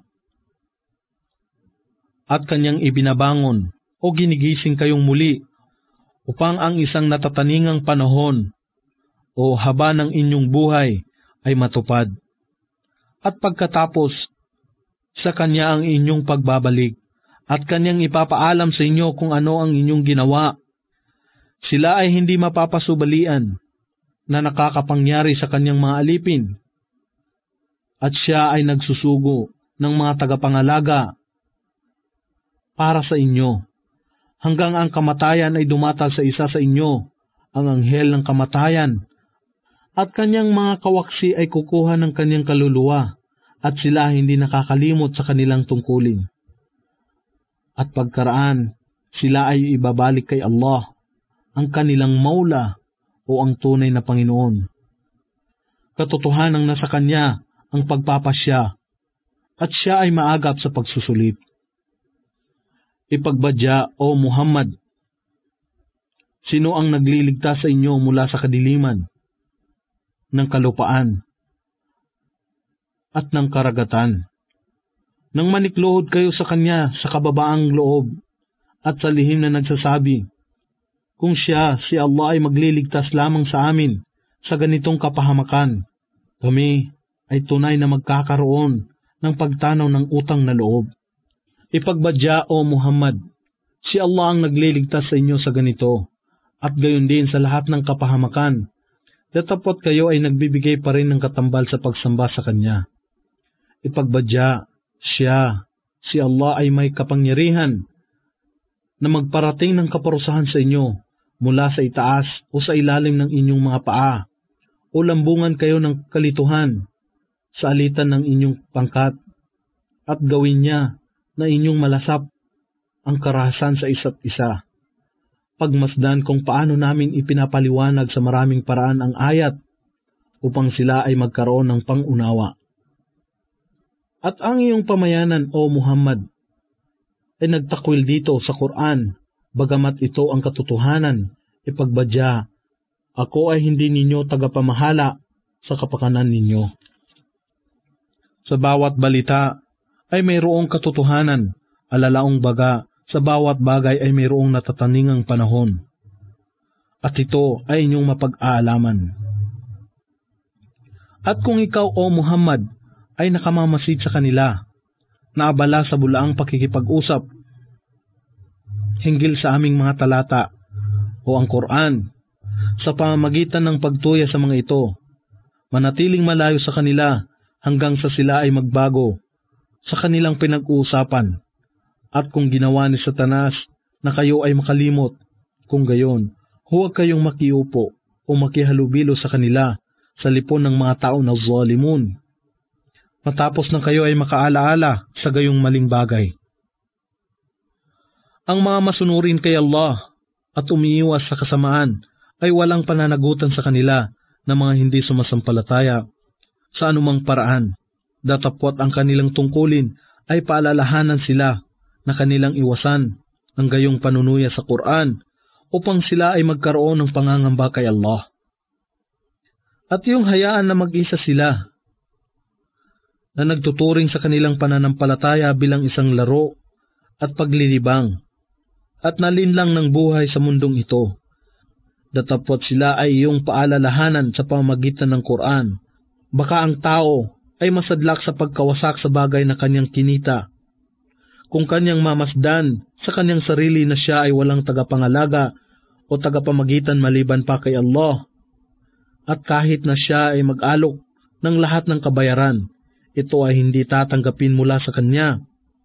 At Kanyang ibinabangon o ginigising kayong muli upang ang isang natataningang panahon o haba ng inyong buhay ay matupad. At pagkatapos, sa Kanya ang inyong pagbabalik, at Kanyang ipapaalam sa inyo kung ano ang inyong ginawa. Sila ay hindi mapapasubalian na nakakapangyari sa Kanyang mga alipin, at Siya ay nagsusugo ng mga tagapangalaga para sa inyo, hanggang ang kamatayan ay dumatal sa isa sa inyo, ang anghel ng kamatayan, at Kanyang mga kawaksi ay kukuha ng Kanyang kaluluwa, at sila hindi nakakalimot sa kanilang tungkulin. At pagkaraan, sila ay ibabalik kay Allah, ang kanilang maula o ang tunay na Panginoon. Katotohanang nasa Kanya ang pagpapasya, at Siya ay maagap sa pagsusulit. Ipagbadya, O Muhammad, sino ang nagliligtas sa inyo mula sa kadiliman ng kalupaan at ng karagatan, nang manikluhod kayo sa Kanya sa kababaang loob at sa lihim na nagsasabi, kung Siya, si Allah ay magliligtas lamang sa amin sa ganitong kapahamakan, kami ay tunay na magkakaroon ng pagtanaw ng utang na loob. Ipagbadya, O Muhammad, si Allah ang nagliligtas sa inyo sa ganito, at gayon din sa lahat ng kapahamakan, datapot kayo ay nagbibigay pa rin ng katambal sa pagsamba sa Kanya. Ipagbadya, Siya, si Allah ay may kapangyarihan na magparating ng kaparusahan sa inyo mula sa itaas o sa ilalim ng inyong mga paa, o lambungan kayo ng kalituhan sa alitan ng inyong pangkat, at gawin niya na inyong malasap ang karahasan sa isa't isa. Pagmasdan kung paano namin ipinapaliwanag sa maraming paraan ang ayat upang sila ay magkaroon ng pangunawa. At ang iyong pamayanan, O Muhammad, ay nagtakwil dito sa Quran, bagamat ito ang katotohanan. Ipagbadya, ako ay hindi ninyo tagapamahala sa kapakanan ninyo. Sa bawat balita ay mayroong katotohanan, alalaong baga, sa bawat bagay ay mayroong natataningang panahon, at ito ay inyong mapag-aalaman. At kung ikaw, O Muhammad, ay nakamamasid sa kanila, naabala sa bulaang pakikipag-usap, hinggil sa aming mga talata o ang Quran. Sa pamamagitan ng pagtuya sa mga ito, manatiling malayo sa kanila hanggang sa sila ay magbago sa kanilang pinag-uusapan. At kung ginawa ni Satanas na kayo ay makalimot, kung gayon, huwag kayong makiupo o makihalubilo sa kanila sa lipon ng mga tao na zalimun. Matapos na kayo ay makaalaala sa gayong maling bagay. Ang mga masunurin kay Allah at umiiwas sa kasamaan ay walang pananagutan sa kanila na mga hindi sumasampalataya sa anumang paraan. Datapwat ang kanilang tungkulin ay paalalahanan sila na kanilang iwasan ang gayong panunuya sa Quran upang sila ay magkaroon ng pangangamba kay Allah. At yung hayaan na mag-isa sila na nagtuturing sa kanilang pananampalataya bilang isang laro at paglilibang at nalinlang ng buhay sa mundong ito. Datapwat sila ay iyong paalalahanan sa pamamagitan ng Quran. Baka ang tao ay masadlak sa pagkawasak sa bagay na kanyang kinita. Kung kanyang mamasdan sa kanyang sarili na siya ay walang tagapangalaga o tagapamagitan maliban pa kay Allah. At kahit na siya ay mag-alok ng lahat ng kabayaran, ito ay hindi tatanggapin mula sa kanya.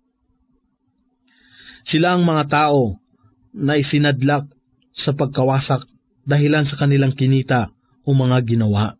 Sila ang mga tao na isinadlak sa pagkawasak dahilan sa kanilang kinita o mga ginawa.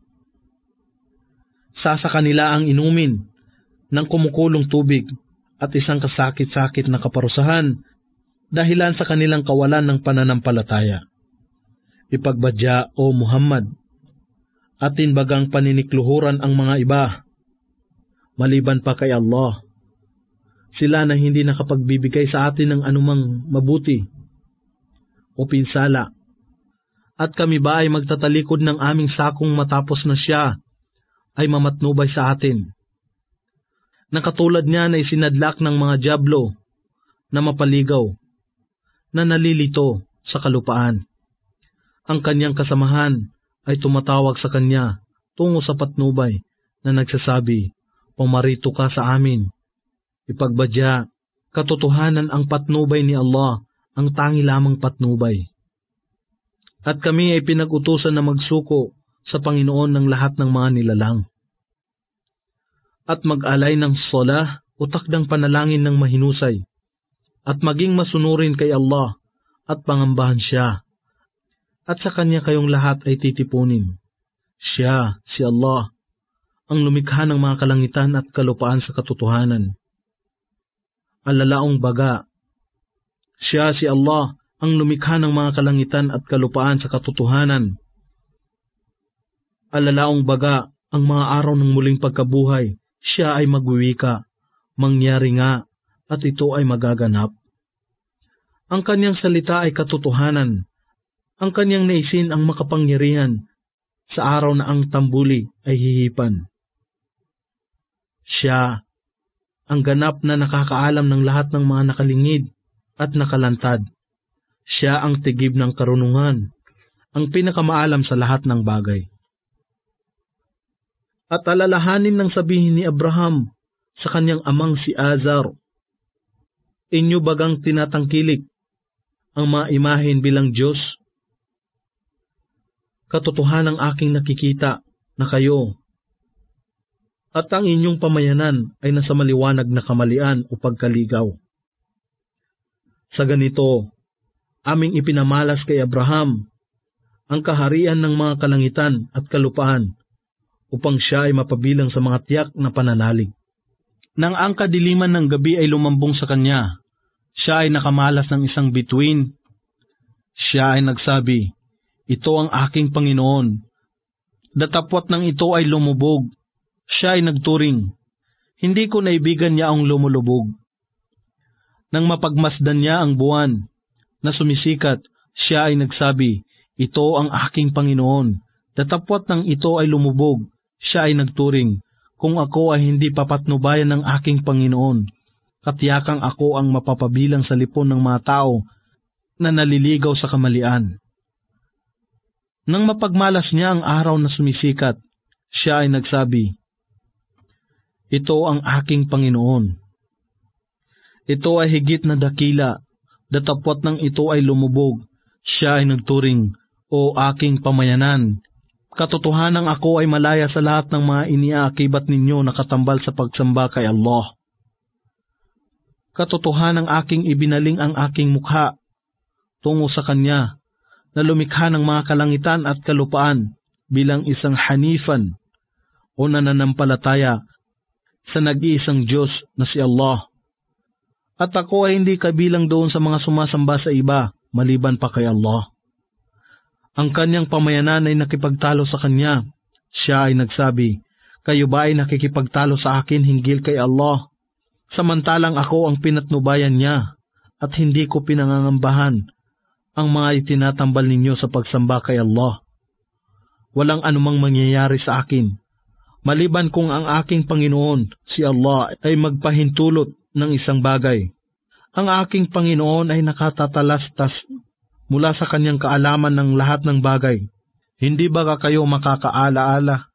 Sasa kanila ang inumin ng kumukulong tubig at isang kasakit-sakit na kaparusahan dahilan sa kanilang kawalan ng pananampalataya. Ipagbadya o Muhammad, atin bagang paninikluhuran ang mga iba, maliban pa kay Allah. Sila na hindi nakapagbibigay sa atin ng anumang mabuti o pinsala. At kami ba ay magtatalikod ng aming sakong matapos na siya ay mamatnubay sa atin? Nakatulad niya na isinadlak ng mga dyablo na mapaligaw, na nalilito sa kalupaan. Ang kanyang kasamahan ay tumatawag sa kanya tungo sa patnubay na nagsasabi, "Pumarito ka sa amin." Ipagbadya, katotohanan ang patnubay ni Allah, ang tangi lamang patnubay. At kami ay pinag-utusan na magsuko sa Panginoon ng lahat ng mga nilalang. At mag-alay ng sola o takdang panalangin ng mahinusay. At maging masunurin kay Allah at pangambahan siya. At sa Kanya kayong lahat ay titipunin. Siya, si Allah, ang lumikha ng mga kalangitan at kalupaan sa katotohanan. Alalaong baga, siya, si Allah, ang lumikha ng mga kalangitan at kalupaan sa katotohanan. Alalaong baga, ang mga araw ng muling pagkabuhay, siya ay magwiwika, mangyari nga, at ito ay magaganap. Ang kanyang salita ay katotohanan, ang kanyang naisin ang makapangyarihan, sa araw na ang tambuli ay hihipan. Siya, ang ganap na nakakaalam ng lahat ng mga nakalingid at nakalantad. Siya ang tigib ng karunungan, ang pinakamaalam sa lahat ng bagay. At alalahanin ng sabihin ni Abraham sa kanyang amang si Azar, "Inyo bagang tinatangkilik ang mga imahen bilang Diyos? Katotohanan ang aking nakikita na kayo, at ang inyong pamayanan ay nasa maliwanag na kamalian o pagkaligaw." Sa ganito, aming ipinamalas kay Abraham ang kaharian ng mga kalangitan at kalupaan upang siya ay mapabilang sa mga tiyak na pananalig. Nang ang kadiliman ng gabi ay lumambong sa kanya, siya ay nakamalas ng isang bituin. Siya ay nagsabi, "Ito ang aking Panginoon." Datapwat nang ito ay lumubog, siya ay nagturing, "Hindi ko naibigan niya ang lumulubog." Nang mapagmasdan niya ang buwan na sumisikat, siya ay nagsabi, "Ito ang aking Panginoon." Datapwat nang ito ay lumubog, siya ay nagturing, "Kung ako ay hindi papatnubayan ng aking Panginoon, katiyakang ako ang mapapabilang sa lipon ng mga tao na naliligaw sa kamalian." Nang mapagmalas niya ang araw na sumisikat, siya ay nagsabi, "Ito ang aking Panginoon." Ito ay higit na dakila, Datapwat ng ito ay lumubog, siya ay nagturing, "O aking pamayanan, katotohanang ako ay malaya sa lahat ng mga iniaakibat ninyo na katambal sa pagsamba kay Allah. Katotohanang aking ibinaling ang aking mukha tungo sa Kanya na lumikha ng mga kalangitan at kalupaan bilang isang hanifan o nananampalataya sa nag-iisang Diyos na si Allah. At ako ay hindi kabilang doon sa mga sumasamba sa iba maliban pa kay Allah." Ang kanyang pamayanan ay nakipagtalo sa kanya. Siya ay nagsabi, "Kayo ba ay nakikipagtalo sa akin hinggil kay Allah? Samantalang ako ang pinatnubayan niya at hindi ko pinangangambahan ang mga itinatambal ninyo sa pagsamba kay Allah. Walang anumang mangyayari sa akin, maliban kung ang aking Panginoon, si Allah, ay magpahintulot ng isang bagay. Ang aking Panginoon ay nakatatalastas mula sa kanyang kaalaman ng lahat ng bagay. Hindi ba kayo makakaalaala?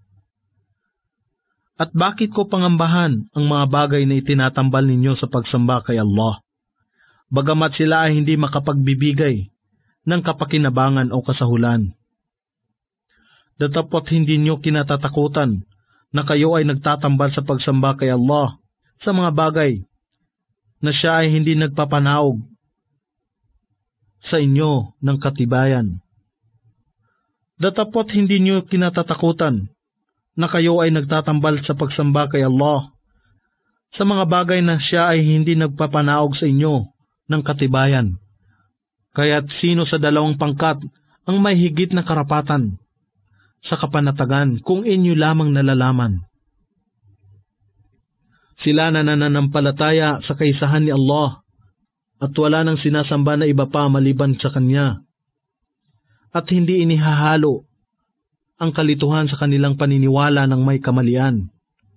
At bakit ko pangambahan ang mga bagay na itinatambal ninyo sa pagsamba kay Allah, bagamat sila ay hindi makapagbibigay ng kapakinabangan o kasahulan? Datapwat hindi nyo kinatatakutan na kayo ay nagtatambal sa pagsamba kay Allah sa mga bagay na siya ay hindi nagpapanaog sa inyo ng katibayan. Datapwat hindi nyo kinatatakutan na kayo ay nagtatambal sa pagsamba kay Allah sa mga bagay na siya ay hindi nagpapanaog sa inyo ng katibayan. Kaya't sino sa dalawang pangkat ang may higit na karapatan sa kapanatagan kung inyo lamang nalalaman? Sila na nananampalataya sa kaisahan ni Allah at wala nang sinasamba na iba pa maliban sa Kanya, at hindi inihahalo ang kalituhan sa kanilang paniniwala ng may kamalian.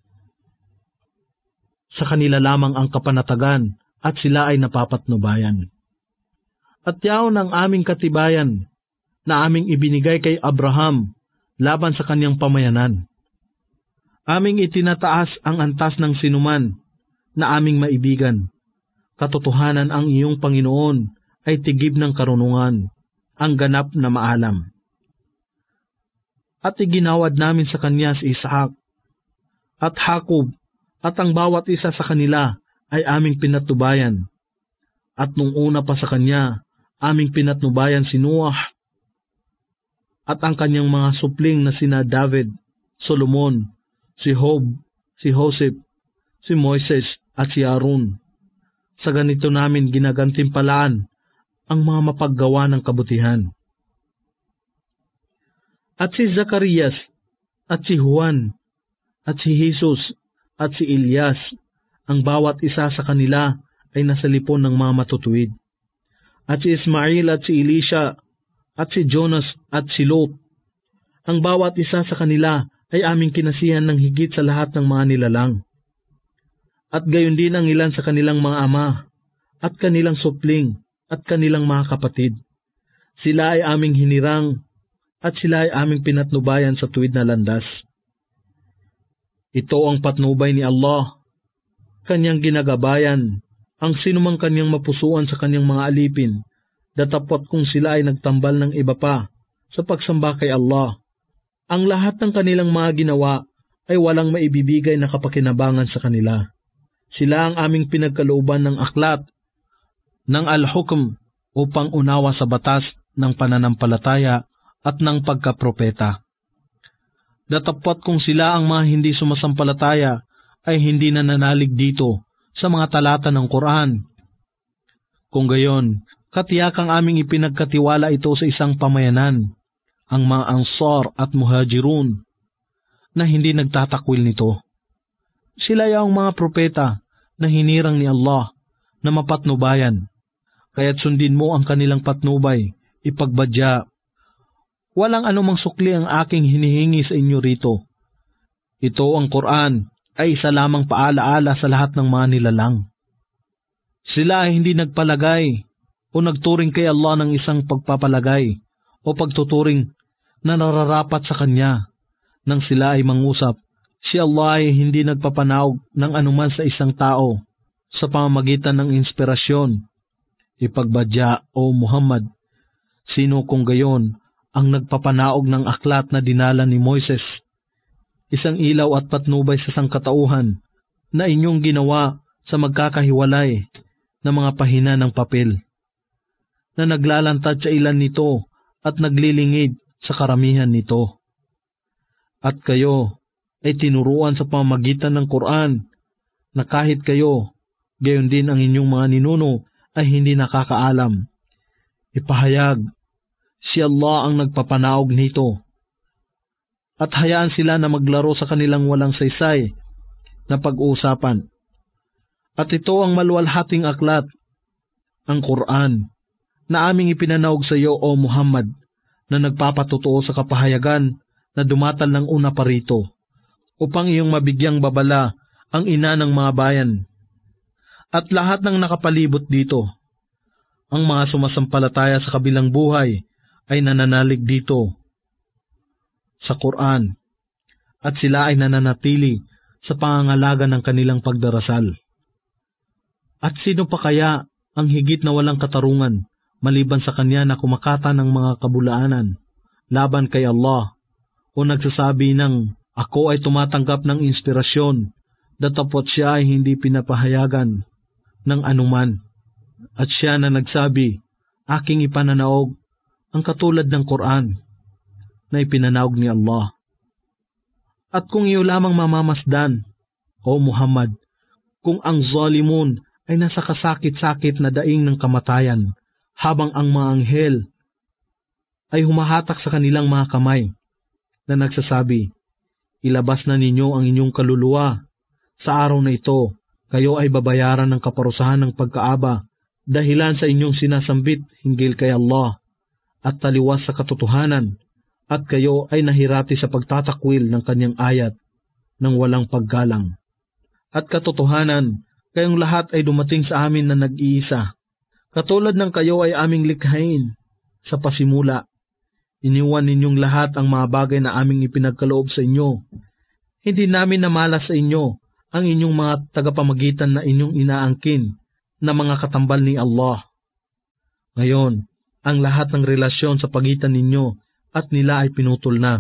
Sa kanila lamang ang kapanatagan at sila ay napapatnubayan. At yaon ang aming katibayan na aming ibinigay kay Abraham laban sa kanyang pamayanan. Aming itinataas ang antas ng sinuman na aming maibigan. Katotohanan ang iyong Panginoon ay tigib ng karunungan, ang ganap na maalam. At iginawad namin sa kanya si Isaac at Jacob, at ang bawat isa sa kanila ay aming pinatnubayan. At nung una pa sa kanya, aming pinatnubayan si Noah at ang kanyang mga supling na sina David, Solomon, si Job, si Joseph, si Moises at si Aaron. Sa ganito namin ginagantimpalaan ang mga mapaggawa ng kabutihan. At si Zacarias, at si Juan, at si Jesus, at si Elias, ang bawat isa sa kanila ay nasa lipon ng mga matutuwid. At si Ismail at si Elisha, at si Jonas at si Lot, ang bawat isa sa kanila ay aming kinasihan ng higit sa lahat ng mga nilalang. At gayon din ang ilan sa kanilang mga ama, at kanilang supling, at kanilang mga kapatid. Sila ay aming hinirang, at sila ay aming pinatnubayan sa tuwid na landas. Ito ang patnubay ni Allah, kanyang ginagabayan, ang sinumang kanyang mapusuan sa kanyang mga alipin, datapwat kung sila ay nagtambal ng iba pa sa pagsamba kay Allah. Ang lahat ng kanilang mga ginawa ay walang maibibigay na kapakinabangan sa kanila. Sila ang aming pinagkalooban ng aklat, ng al-hukm upang unawa sa batas ng pananampalataya at ng pagkapropeta. Datapwat kung sila ang mga hindi sumasampalataya ay hindi nananalig dito sa mga talata ng Quran. Kung gayon, katiyakang aming ipinagkatiwala ito sa isang pamayanan, ang mga Ansar at Muhajirun, na hindi nagtatakwil nito. Sila ay ang mga propeta na hinirang ni Allah na mapatnubayan, kaya't sundin mo ang kanilang patnubay, ipagbadya. Walang anumang sukli ang aking hinihingi sa inyo rito. Ito ang Quran ay isa lamang paalaala sa lahat ng mga nilalang. Sila ay hindi nagpalagay o nagturing kay Allah ng isang pagpapalagay o pagtuturing na nararapat sa Kanya. Nang sila ay mangusap, si Allah ay hindi nagpapanaog ng anuman sa isang tao sa pamamagitan ng inspirasyon. Ipagbadya, O Muhammad, sino kung gayon ang nagpapanaog ng aklat na dinala ni Moises, isang ilaw at patnubay sa sangkatauhan na inyong ginawa sa magkakahiwalay na mga pahina ng papel, na naglalantad sa ilan nito at naglilingid sa karamihan nito. At kayo ay tinuruan sa pamamagitan ng Quran na kahit kayo, gayon din ang inyong mga ninuno ay hindi nakakaalam. Ipahayag, si Allah ang nagpapanaog nito. At hayaan sila na maglaro sa kanilang walang saysay na pag-uusapan. At ito ang maluwalhating aklat, ang Quran, na aming ipinanaog sa iyo, O Muhammad, na nagpapatutuo sa kapahayagan na dumatal ng una pa rito, upang iyong mabigyang babala ang ina ng mga bayan, at lahat ng nakapalibot dito. Ang mga sumasampalataya sa kabilang buhay ay nananalig dito sa Quran, at sila ay nananatili sa pangangalaga ng kanilang pagdarasal. At sino pa kaya ang higit na walang katarungan maliban sa kanya na kumakata ng mga kabulaanan laban kay Allah, o nagsasabi ng ako ay tumatanggap ng inspirasyon, datapot siya ay hindi pinapahayagan ng anuman, at siya na nagsabi, aking ipananaog ang katulad ng Quran na ipinanaog ni Allah. At kung iyo lamang mamamasdan, O Muhammad, kung ang zalimun ay nasa kasakit-sakit na daing ng kamatayan, habang ang mga anghel ay humahatak sa kanilang mga kamay na nagsasabi, ilabas na ninyo ang inyong kaluluwa. Sa araw na ito, kayo ay babayaran ng kaparusahan ng pagkaaba dahilan sa inyong sinasambit hinggil kay Allah at taliwas sa katotohanan, at kayo ay nahirati sa pagtatakwil ng kanyang ayat ng walang paggalang. At katotohanan, kayong lahat ay dumating sa amin na nag-iisa. Katulad ng kayo ay aming likhain sa pasimula. Iniwan ninyong lahat ang mga bagay na aming ipinagkaloob sa inyo. Hindi namin namalas sa inyo ang inyong mga tagapamagitan na inyong inaangkin na mga katambal ni Allah. Ngayon, ang lahat ng relasyon sa pagitan ninyo at nila ay pinutol na.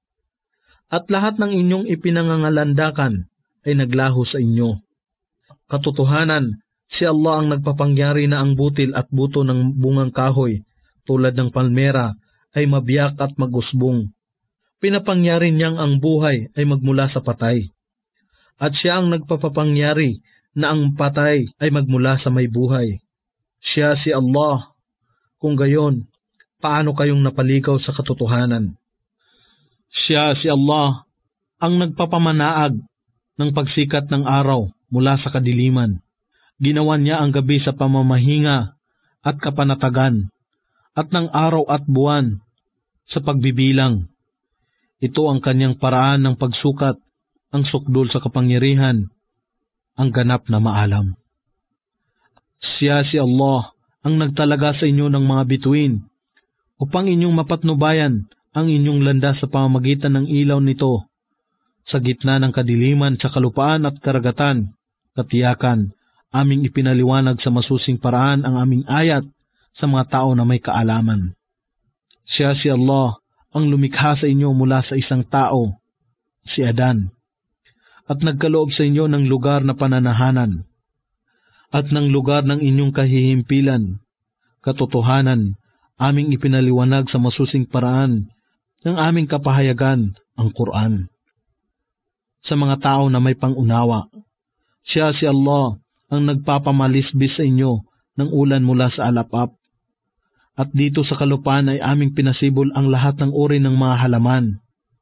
At lahat ng inyong ipinangangalandakan ay naglaho sa inyo. Katotohanan, si Allah ang nagpapangyari na ang butil at buto ng bungang kahoy tulad ng palmera ay mabiyak at magusbong. Pinapangyari niyang ang buhay ay magmula sa patay. At siya ang nagpapapangyari na ang patay ay magmula sa may buhay. Siya si Allah. Kung gayon, paano kayong napaligaw sa katotohanan? Siya si Allah ang nagpapamanaag ng pagsikat ng araw mula sa kadiliman. Ginawa niya ang gabi sa pamamahinga at kapanatagan, at ng araw at buwan sa pagbibilang. Ito ang kanyang paraan ng pagsukat, ang sukdol sa kapangyarihan, ang ganap na maalam. Siya si Allah ang nagtalaga sa inyo ng mga bituin, upang inyong mapatnubayan ang inyong landas sa pamamagitan ng ilaw nito, sa gitna ng kadiliman sa kalupaan at karagatan. Katiyakan, aming ipinaliwanag sa masusing paraan ang aming ayat sa mga tao na may kaalaman. Siya si Allah ang lumikha sa inyo mula sa isang tao, si Adan, at nagkaloob sa inyo ng lugar na pananahanan, at ng lugar ng inyong kahihimpilan. Katotohanan, aming ipinaliwanag sa masusing paraan ng aming kapahayagan, ang Quran, sa mga tao na may pangunawa. Siya si Allah ang nagpapamalisbis sa inyo ng ulan mula sa alapap. At dito sa kalupaan ay aming pinasibol ang lahat ng uri ng mga halaman.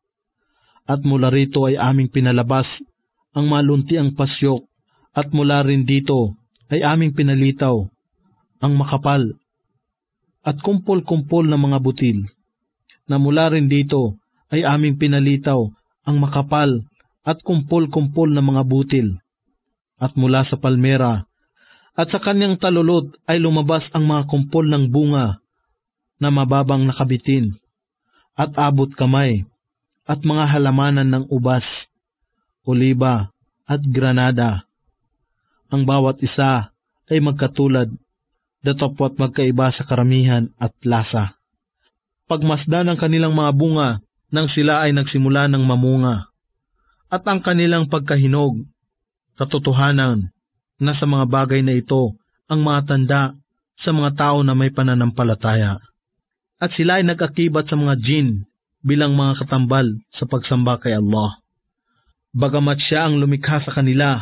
At mula rito ay aming pinalabas ang maluntiang pasyok, at mula rin dito ay aming pinalitaw ang makapal at kumpol-kumpol na mga butil, na mula rin dito ay aming pinalitaw ang makapal at kumpol-kumpol na mga butil. At mula sa palmera at sa kanyang talulot ay lumabas ang mga kumpol ng bunga na mababang nakabitin at abot kamay, at mga halamanan ng ubas, oliba at granada. Ang bawat isa ay magkatulad datapwat magkaiba sa karamihan at lasa. Pagmasdan ang kanilang mga bunga nang sila ay nagsimula ng mamunga, at ang kanilang pagkahinog, katotohanan na sa mga bagay na ito ang mga tanda sa mga tao na may pananampalataya. At sila ay nag-akibat sa mga jin bilang mga katambal sa pagsamba kay Allah. Bagamat siya ang lumikha sa kanila,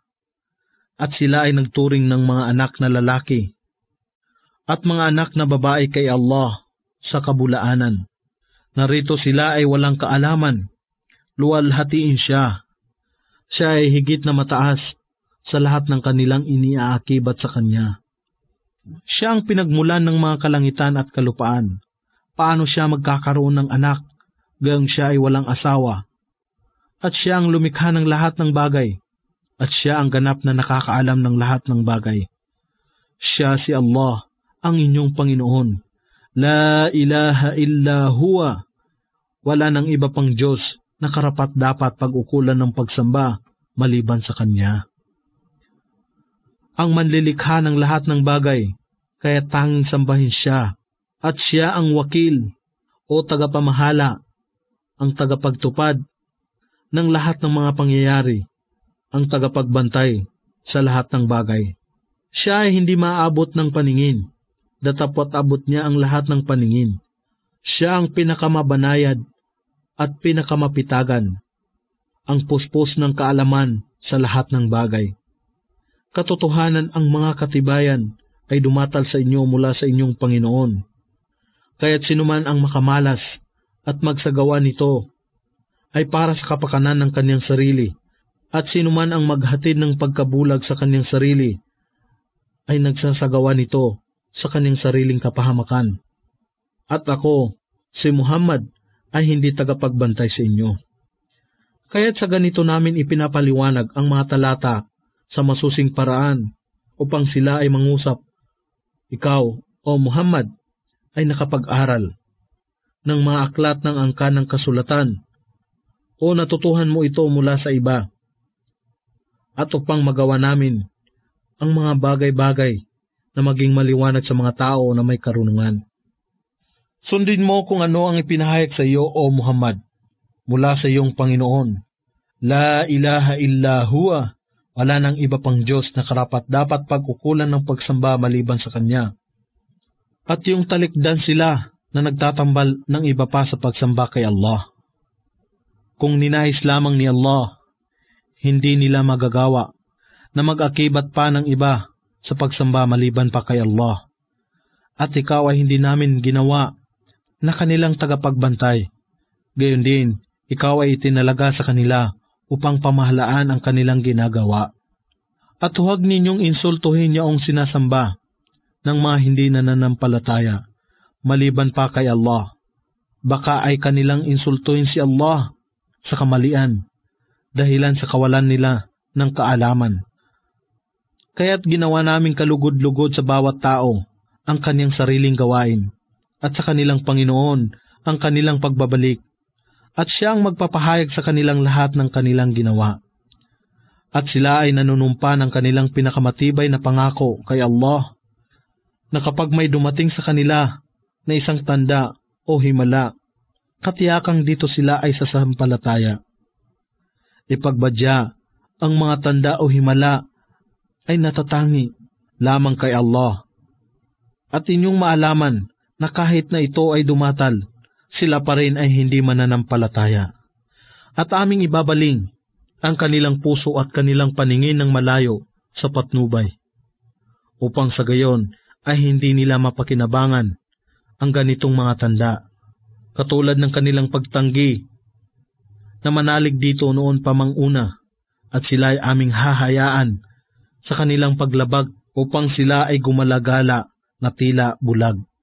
at sila ay nagturing ng mga anak na lalaki at mga anak na babae kay Allah sa kabulaanan. Narito sila ay walang kaalaman, luwalhatiin siya. Siya ay higit na mataas sa lahat ng kanilang iniaakibat sa kanya. Siya ang pinagmulan ng mga kalangitan at kalupaan. Paano siya magkakaroon ng anak, gayong siya ay walang asawa? At siya ang lumikha ng lahat ng bagay, at siya ang ganap na nakakaalam ng lahat ng bagay. Siya si Allah, ang inyong Panginoon. La ilaha illa huwa. Wala nang iba pang Diyos na karapat-dapat pag-ukulan ng pagsamba maliban sa Kanya. Ang manlilikha ng lahat ng bagay, kaya tanging sambahin siya, at siya ang wakil o tagapamahala, ang tagapagtupad ng lahat ng mga pangyayari, ang tagapagbantay sa lahat ng bagay. Siya ay hindi maaabot ng paningin, datapwat abot niya ang lahat ng paningin. Siya ang pinakamabanayad at pinakamapitagan, ang puspos ng kaalaman sa lahat ng bagay. Katotohanan ang mga katibayan ay dumatal sa inyo mula sa inyong Panginoon. Kaya't sinuman ang makamalas at magsagawa nito ay para sa kapakanan ng kanyang sarili, at sinuman ang maghatid ng pagkabulag sa kanyang sarili ay nagsasagawa nito sa kanyang sariling kapahamakan. At ako, si Muhammad, ay hindi tagapagbantay sa inyo. Kaya't sa ganito namin ipinapaliwanag ang mga talata sa masusing paraan upang sila ay mangusap. Ikaw, o Muhammad, ay nakapag-aral ng mga aklat ng angkan ng kasulatan o natutuhan mo ito mula sa iba, at upang magawa namin ang mga bagay-bagay na maging maliwanag sa mga tao na may karunungan. Sundin mo kung ano ang ipinahayag sa iyo, o Muhammad, mula sa iyong Panginoon. La ilaha illa huwa. Wala nang iba pang Diyos na karapat-dapat pag-ukulan ng pagsamba maliban sa Kanya. At yung talikdan sila na nagtatambal ng iba pa sa pagsamba kay Allah. Kung ninais lamang ni Allah, hindi nila magagawa na mag-akibat pa ng iba sa pagsamba maliban pa kay Allah. At ikaw ay hindi namin ginawa na kanilang tagapagbantay. Gayon din, ikaw ay itinalaga sa kanila upang pamahalaan ang kanilang ginagawa. At huwag ninyong insultuhin yaong sinasamba ng mga hindi nananampalataya, maliban pa kay Allah. Baka ay kanilang insultuhin si Allah sa kamalian, dahilan sa kawalan nila ng kaalaman. Kaya't ginawa naming kalugod-lugod sa bawat tao ang kanyang sariling gawain, at sa kanilang Panginoon ang kanilang pagbabalik, at siya ang magpapahayag sa kanilang lahat ng kanilang ginawa. At sila ay nanunumpa ng kanilang pinakamatibay na pangako kay Allah, na kapag may dumating sa kanila na isang tanda o himala, katiyakang dito sila ay sasampalataya. Ipagbadya, ang mga tanda o himala ay natatangi lamang kay Allah. At inyong maalaman na kahit na ito ay dumatal, sila pa rin ay hindi mananampalataya. At aming ibabaling ang kanilang puso at kanilang paningin ng malayo sa patnubay, upang sa gayon ay hindi nila mapakinabangan ang ganitong mga tanda, katulad ng kanilang pagtanggi na manalig dito noon pa mang una, at sila ay aming hahayaan sa kanilang paglabag upang sila ay gumalagala na tila bulag.